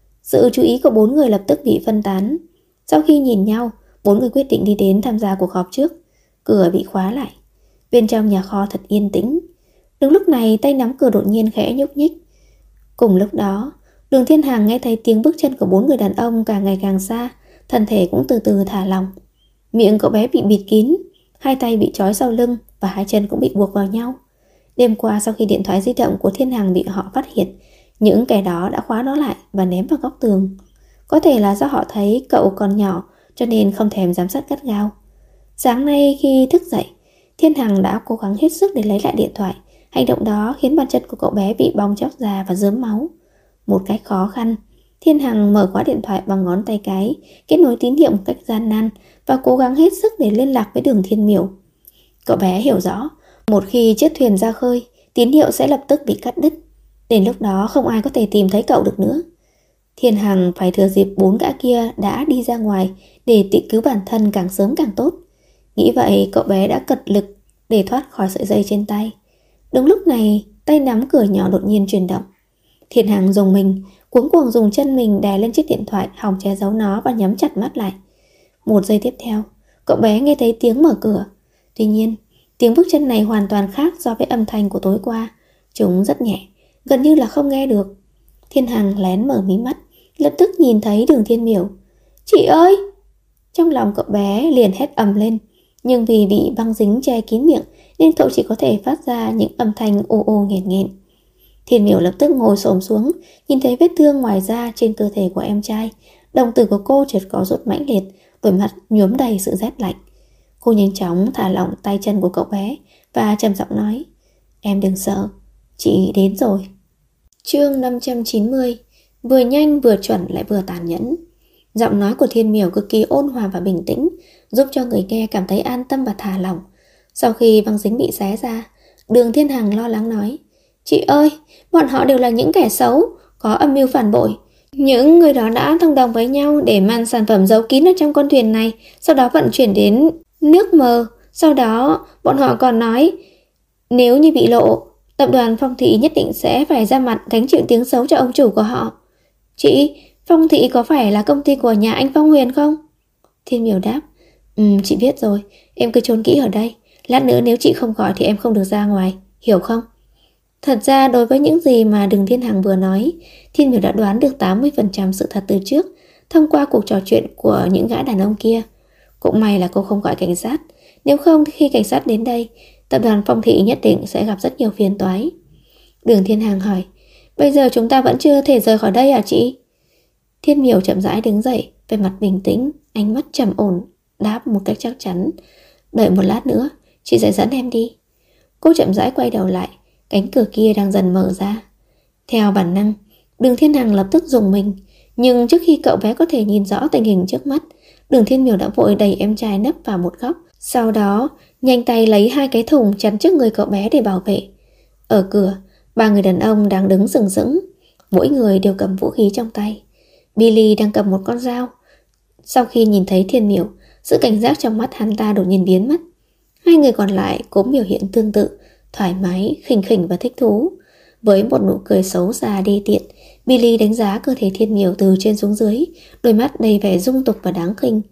Sự chú ý của 4 người lập tức bị phân tán. Sau khi nhìn nhau, 4 người quyết định đi đến tham gia cuộc họp trước. Cửa bị khóa lại. Bên trong nhà kho thật yên tĩnh. Đúng lúc này tay nắm cửa đột nhiên khẽ nhúc nhích. Cùng lúc đó, Đường Thiên Hằng nghe thấy tiếng bước chân của 4 người đàn ông càng ngày càng xa. Thân thể cũng từ từ thả lỏng. Miệng cậu bé bị bịt kín, hai tay bị trói sau lưng và hai chân cũng bị buộc vào nhau. Đêm qua sau khi điện thoại di động của Thiên Hằng bị họ phát hiện, những kẻ đó đã khóa nó lại và ném vào góc tường. Có thể là do họ thấy cậu còn nhỏ cho nên không thèm giám sát gắt gao. Sáng nay khi thức dậy, Thiên Hằng đã cố gắng hết sức để lấy lại điện thoại. Hành động đó khiến bàn chân của cậu bé bị bong chóc ra và rớm máu. Một cách khó khăn, Thiên Hằng mở khóa điện thoại bằng ngón tay cái, kết nối tín hiệu một cách gian nan và cố gắng hết sức để liên lạc với Đường Thiên Miểu. Cậu bé hiểu rõ, một khi chiếc thuyền ra khơi, tín hiệu sẽ lập tức bị cắt đứt. Đến lúc đó không ai có thể tìm thấy cậu được nữa. Thiên Hằng phải thừa dịp 4 gã kia đã đi ra ngoài để tự cứu bản thân càng sớm càng tốt. Nghĩ vậy cậu bé đã cật lực để thoát khỏi sợi dây trên tay. Đúng lúc này tay nắm cửa nhỏ đột nhiên chuyển động. Thiên Hằng dùng mình, cuống cuồng dùng chân mình đè lên chiếc điện thoại hòng che giấu nó và nhắm chặt mắt lại. Một giây tiếp theo, cậu bé nghe thấy tiếng mở cửa. Tuy nhiên, tiếng bước chân này hoàn toàn khác so với âm thanh của tối qua. Chúng rất nhẹ, gần như là không nghe được. Thiên Hằng lén mở mí mắt, lập tức nhìn thấy Đường Thiên Miểu. Chị ơi! Trong lòng cậu bé liền hét ầm lên, nhưng vì bị băng dính che kín miệng nên cậu chỉ có thể phát ra những âm thanh ô ô nghẹn nghẹn. Thiên Miểu lập tức ngồi xổm xuống, nhìn thấy vết thương ngoài da trên cơ thể của em trai. Đồng tử của cô chợt có rút mãnh liệt, đôi mắt nhuốm đầy sự rét lạnh. Cô nhanh chóng thả lỏng tay chân của cậu bé và trầm giọng nói, em đừng sợ, chị đến rồi. Chương 590, vừa nhanh vừa chuẩn lại vừa tàn nhẫn. Giọng nói của Thiên Miểu cực kỳ ôn hòa và bình tĩnh, giúp cho người nghe cảm thấy an tâm và thả lỏng. Sau khi băng dính bị xé ra, Đường Thiên Hằng lo lắng nói, chị ơi, bọn họ đều là những kẻ xấu, có âm mưu phản bội. Những người đó đã thông đồng với nhau để mang sản phẩm giấu kín ở trong con thuyền này, sau đó vận chuyển đến nước mờ. Sau đó, bọn họ còn nói, nếu như bị lộ, tập đoàn Phong Thị nhất định sẽ phải ra mặt gánh chịu tiếng xấu cho ông chủ của họ. Chị, Phong Thị có phải là công ty của nhà anh Phong Huyền không? Thiên Miểu đáp, chị biết rồi, em cứ trốn kỹ ở đây. Lát nữa nếu chị không gọi thì em không được ra ngoài, hiểu không? Thật ra đối với những gì mà Đường Thiên Hằng vừa nói, Thiên Miểu đã đoán được 80% sự thật từ trước, thông qua cuộc trò chuyện của những gã đàn ông kia. Cũng may là cô không gọi cảnh sát, nếu không khi cảnh sát đến đây, tập đoàn Phong Thị nhất định sẽ gặp rất nhiều phiền toái. Đường Thiên Hằng hỏi, bây giờ chúng ta vẫn chưa thể rời khỏi đây à chị? Thiên Miểu chậm rãi đứng dậy, vẻ mặt bình tĩnh, ánh mắt trầm ổn, đáp một cách chắc chắn, đợi một lát nữa, chị sẽ dẫn em đi. Cô chậm rãi quay đầu lại, cánh cửa kia đang dần mở ra. Theo bản năng, Đường Thiên Hằng lập tức rùng mình, nhưng trước khi cậu bé có thể nhìn rõ tình hình trước mắt, Đường Thiên Miểu đã vội đẩy em trai nấp vào một góc, sau đó nhanh tay lấy 2 cái thùng chắn trước người cậu bé để bảo vệ. Ở cửa, 3 người đàn ông đang đứng sừng sững, mỗi người đều cầm vũ khí trong tay. Billy đang cầm một con dao. Sau khi nhìn thấy Thiên Miểu, sự cảnh giác trong mắt hắn ta đột nhiên biến mất. 2 người còn lại cũng biểu hiện tương tự, thoải mái, khinh khỉnh và thích thú. Với một nụ cười xấu xa đê tiện, Billy đánh giá cơ thể Thiên Miểu từ trên xuống dưới, đôi mắt đầy vẻ dung tục và đáng khinh.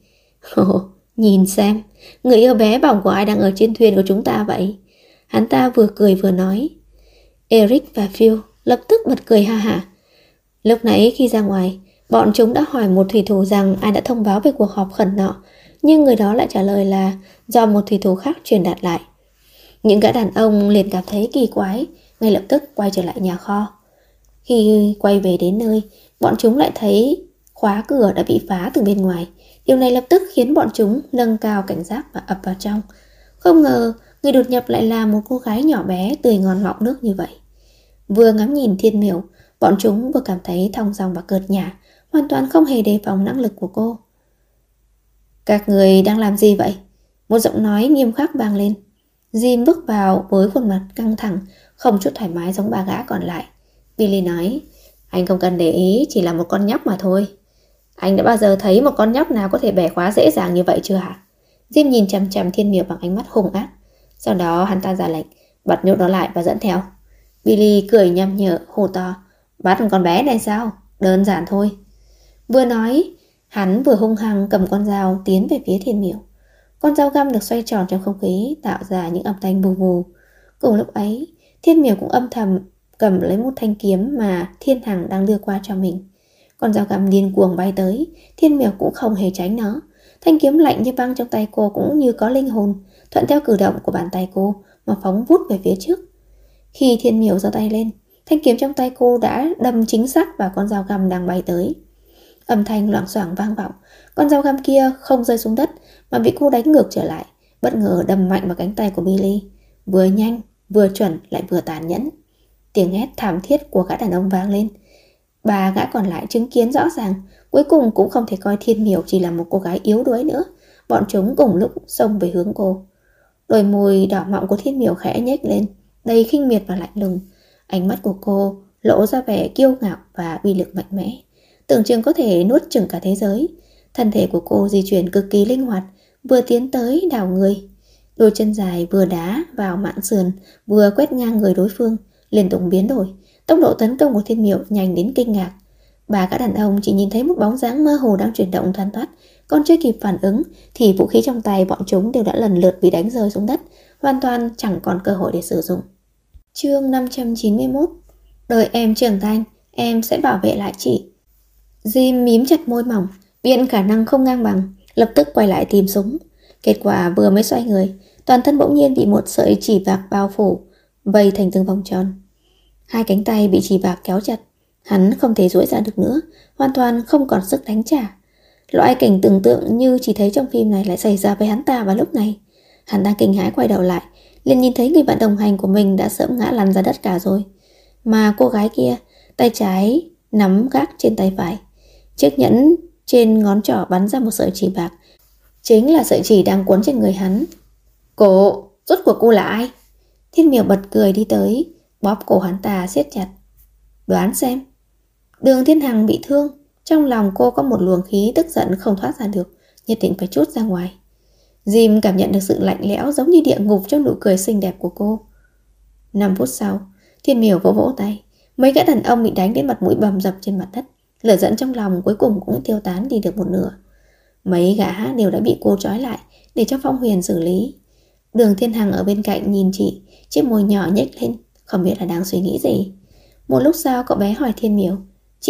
Nhìn xem, người yêu bé bỏng của ai đang ở trên thuyền của chúng ta vậy? Hắn ta vừa cười vừa nói. Eric và Phil lập tức bật cười ha hả. Lúc nãy khi ra ngoài, bọn chúng đã hỏi một thủy thủ rằng ai đã thông báo về cuộc họp khẩn nọ, nhưng người đó lại trả lời là do một thủy thủ khác truyền đạt lại. Những gã đàn ông liền cảm thấy kỳ quái, ngay lập tức quay trở lại nhà kho. Khi quay về đến nơi, bọn chúng lại thấy khóa cửa đã bị phá từ bên ngoài. Điều này lập tức khiến bọn chúng nâng cao cảnh giác và ập vào trong. Không ngờ người đột nhập lại là một cô gái nhỏ bé tươi ngon mọng nước như vậy. Vừa ngắm nhìn Thiên Miểu, bọn chúng vừa cảm thấy thong dong và cợt nhả, hoàn toàn không hề đề phòng năng lực của cô. Các người đang làm gì vậy? Một giọng nói nghiêm khắc vang lên. Jim bước vào với khuôn mặt căng thẳng, không chút thoải mái giống ba gã còn lại. Billy nói, anh không cần để ý, chỉ là một con nhóc mà thôi. Anh đã bao giờ thấy một con nhóc nào có thể bẻ khóa dễ dàng như vậy chưa hả? Jim nhìn chằm chằm Thiên Miểu bằng ánh mắt hung ác. Sau đó hắn ta ra lệnh, bật nhốt nó lại và dẫn theo. Billy cười nham nhở hô to, bắt con bé này sao? Đơn giản thôi. Vừa nói, hắn vừa hung hăng cầm con dao tiến về phía Thiên Miểu. Con dao găm được xoay tròn trong không khí, tạo ra những âm thanh vù vù. Cùng lúc ấy, Thiên Miểu cũng âm thầm cầm lấy một thanh kiếm mà Thiên Hằng đang đưa qua cho mình. Con dao găm điên cuồng bay tới, Thiên Miểu cũng không hề tránh nó. Thanh kiếm lạnh như băng trong tay cô cũng như có linh hồn, thuận theo cử động của bàn tay cô mà phóng vút về phía trước. Khi Thiên Miểu giơ tay lên, thanh kiếm trong tay cô đã đâm chính xác vào con dao găm đang bay tới. Âm thanh loảng xoảng vang vọng, con dao găm kia không rơi xuống đất mà bị cô đánh ngược trở lại, bất ngờ đâm mạnh vào cánh tay của Billy. Vừa nhanh, vừa chuẩn lại vừa tàn nhẫn. Tiếng hét thảm thiết của gã đàn ông vang lên. Ba gã còn lại chứng kiến rõ ràng, cuối cùng cũng không thể coi Thiên Miểu chỉ là một cô gái yếu đuối nữa. Bọn chúng cùng lúc xông về hướng cô. Đôi môi đỏ mọng của Thiên Miểu khẽ nhếch lên, đầy khinh miệt và lạnh lùng. Ánh mắt của cô lộ ra vẻ kiêu ngạo và uy lực mạnh mẽ, tưởng chừng có thể nuốt chửng cả thế giới. Thân thể của cô di chuyển cực kỳ linh hoạt, vừa tiến tới đảo người. Đôi chân dài vừa đá vào mạn sườn, vừa quét ngang người đối phương, liên tục biến đổi. Tốc độ tấn công của Thiên Miểu nhanh đến kinh ngạc. Ba gã đàn ông chỉ nhìn thấy một bóng dáng mơ hồ đang chuyển động thoăn thoắt, còn chưa kịp phản ứng thì vũ khí trong tay bọn chúng đều đã lần lượt bị đánh rơi xuống đất, hoàn toàn chẳng còn cơ hội để sử dụng. Chương 591. Đợi em trưởng thành, em sẽ bảo vệ lại chị. Jim mím chặt môi mỏng, biện khả năng không ngang bằng, lập tức quay lại tìm súng. Kết quả vừa mới xoay người, toàn thân bỗng nhiên bị một sợi chỉ vạc bao phủ, vây thành từng vòng tròn. Hai cánh tay bị chỉ vạc kéo chặt, hắn không thể duỗi ra được nữa, hoàn toàn không còn sức đánh trả. Loại cảnh tưởng tượng như chỉ thấy trong phim này lại xảy ra với hắn ta vào lúc này. Hắn đang kinh hãi quay đầu lại, liền nhìn thấy người bạn đồng hành của mình đã sớm ngã lăn ra đất cả rồi. Mà cô gái kia, tay trái nắm gác trên tay phải, chiếc nhẫn trên ngón trỏ bắn ra một sợi chỉ bạc, chính là sợi chỉ đang quấn trên người hắn. Cô, rốt cuộc cô là ai? Thiên Miểu bật cười đi tới, bóp cổ hắn ta siết chặt. Đoán xem. Đường Thiên Hằng bị thương, trong lòng cô có một luồng khí tức giận không thoát ra được, nhất định phải trút ra ngoài. Jim cảm nhận được sự lạnh lẽo giống như địa ngục trong nụ cười xinh đẹp của cô. 5 phút sau, Thiên Miểu vỗ vỗ tay. Mấy gã đàn ông bị đánh đến mặt mũi bầm dập trên mặt đất. Lửa giận trong lòng cuối cùng cũng tiêu tán đi được một nửa. Mấy gã đều đã bị cô trói lại để cho Phong Huyền xử lý. Đường Thiên Hằng ở bên cạnh nhìn chị, chiếc môi nhỏ nhếch lên, không biết là đang suy nghĩ gì. Một lúc sau cậu bé hỏi Thiên Miểu,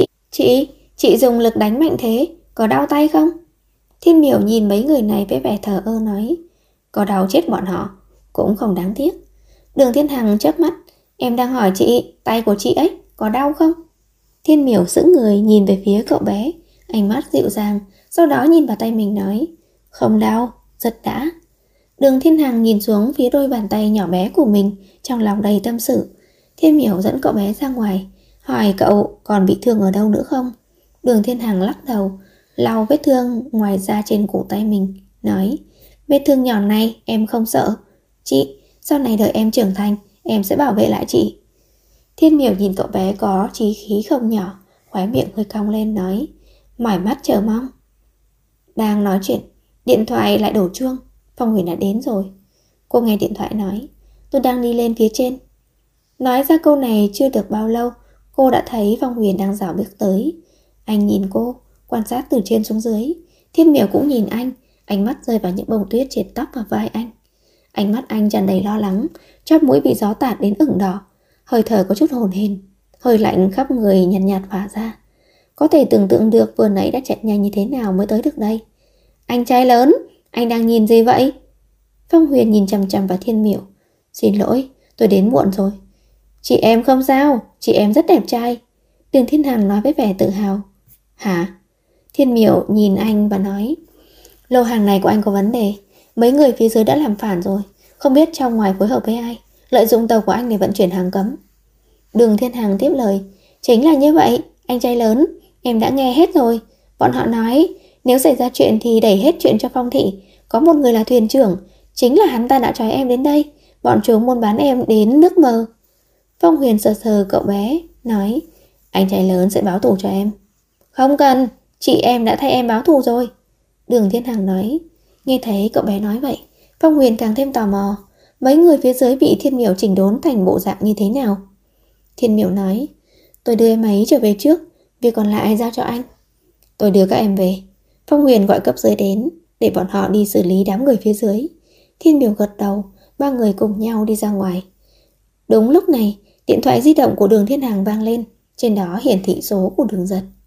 Chị dùng lực đánh mạnh thế, có đau tay không? Thiên Miểu nhìn mấy người này với vẻ thờ ơ nói, có đau chết bọn họ, cũng không đáng tiếc. Đường Thiên Hằng chớp mắt, em đang hỏi chị, tay của chị ấy có đau không? Thiên Miểu sững người nhìn về phía cậu bé, ánh mắt dịu dàng, sau đó nhìn vào tay mình nói, không đau, rất đã. Đường Thiên Hằng nhìn xuống phía đôi bàn tay nhỏ bé của mình, trong lòng đầy tâm sự. Thiên Miểu dẫn cậu bé ra ngoài, hỏi cậu còn bị thương ở đâu nữa không? Đường Thiên Hằng lắc đầu, lau vết thương ngoài da trên cổ tay mình, nói, vết thương nhỏ này em không sợ. Chị, sau này đợi em trưởng thành, em sẽ bảo vệ lại chị. Thiên Miểu nhìn cậu bé có chí khí không nhỏ, khóe miệng hơi cong lên nói, mỏi mắt chờ mong. Đang nói chuyện, điện thoại lại đổ chuông, Phong Huyền đã đến rồi. Cô nghe điện thoại nói, tôi đang đi lên phía trên. Nói ra câu này chưa được bao lâu, cô đã thấy Phong Huyền đang dạo bước tới. Anh nhìn cô, quan sát từ trên xuống dưới. Thiên Miểu cũng nhìn anh, ánh mắt rơi vào những bông tuyết trên tóc và vai anh. Ánh mắt anh tràn đầy lo lắng, chóp mũi bị gió tạt đến ửng đỏ, hơi thở có chút hồn hển, hơi lạnh khắp người nhàn nhạt phả ra. Có thể tưởng tượng được vừa nãy đã chạy nhanh như thế nào mới tới được đây. Anh trai lớn, anh đang nhìn gì vậy? Phong Huyền nhìn chằm chằm vào Thiên Miểu. Xin lỗi, tôi đến muộn rồi. Chị em không sao, chị em rất đẹp trai. Đường Thiên Hằng nói với vẻ tự hào. Hả? Thiên Miểu nhìn anh và nói, lô hàng này của anh có vấn đề. Mấy người phía dưới đã làm phản rồi, không biết trong ngoài phối hợp với ai, lợi dụng tàu của anh để vận chuyển hàng cấm. Đường Thiên Hằng tiếp lời, chính là như vậy, anh trai lớn, em đã nghe hết rồi. Bọn họ nói nếu xảy ra chuyện thì đẩy hết chuyện cho Phong thị. Có một người là thuyền trưởng, chính là hắn ta đã trói em đến đây. Bọn chúng muốn bán em đến nước mờ. Phong Huyền sờ sờ cậu bé, nói, anh trai lớn sẽ báo thù cho em. Không cần, chị em đã thay em báo thù rồi. Đường Thiên Hằng nói. Nghe thấy cậu bé nói vậy, Phong Huyền càng thêm tò mò. Mấy người phía dưới bị Thiên Miểu chỉnh đốn thành bộ dạng như thế nào? Thiên Miểu nói, tôi đưa em ấy trở về trước, việc còn lại giao cho anh. Tôi đưa các em về. Phong Huyền gọi cấp dưới đến, để bọn họ đi xử lý đám người phía dưới. Thiên Miểu gật đầu, ba người cùng nhau đi ra ngoài. Đúng lúc này, điện thoại di động của Đường Thiên Hằng vang lên, trên đó hiển thị số của Đường Giật.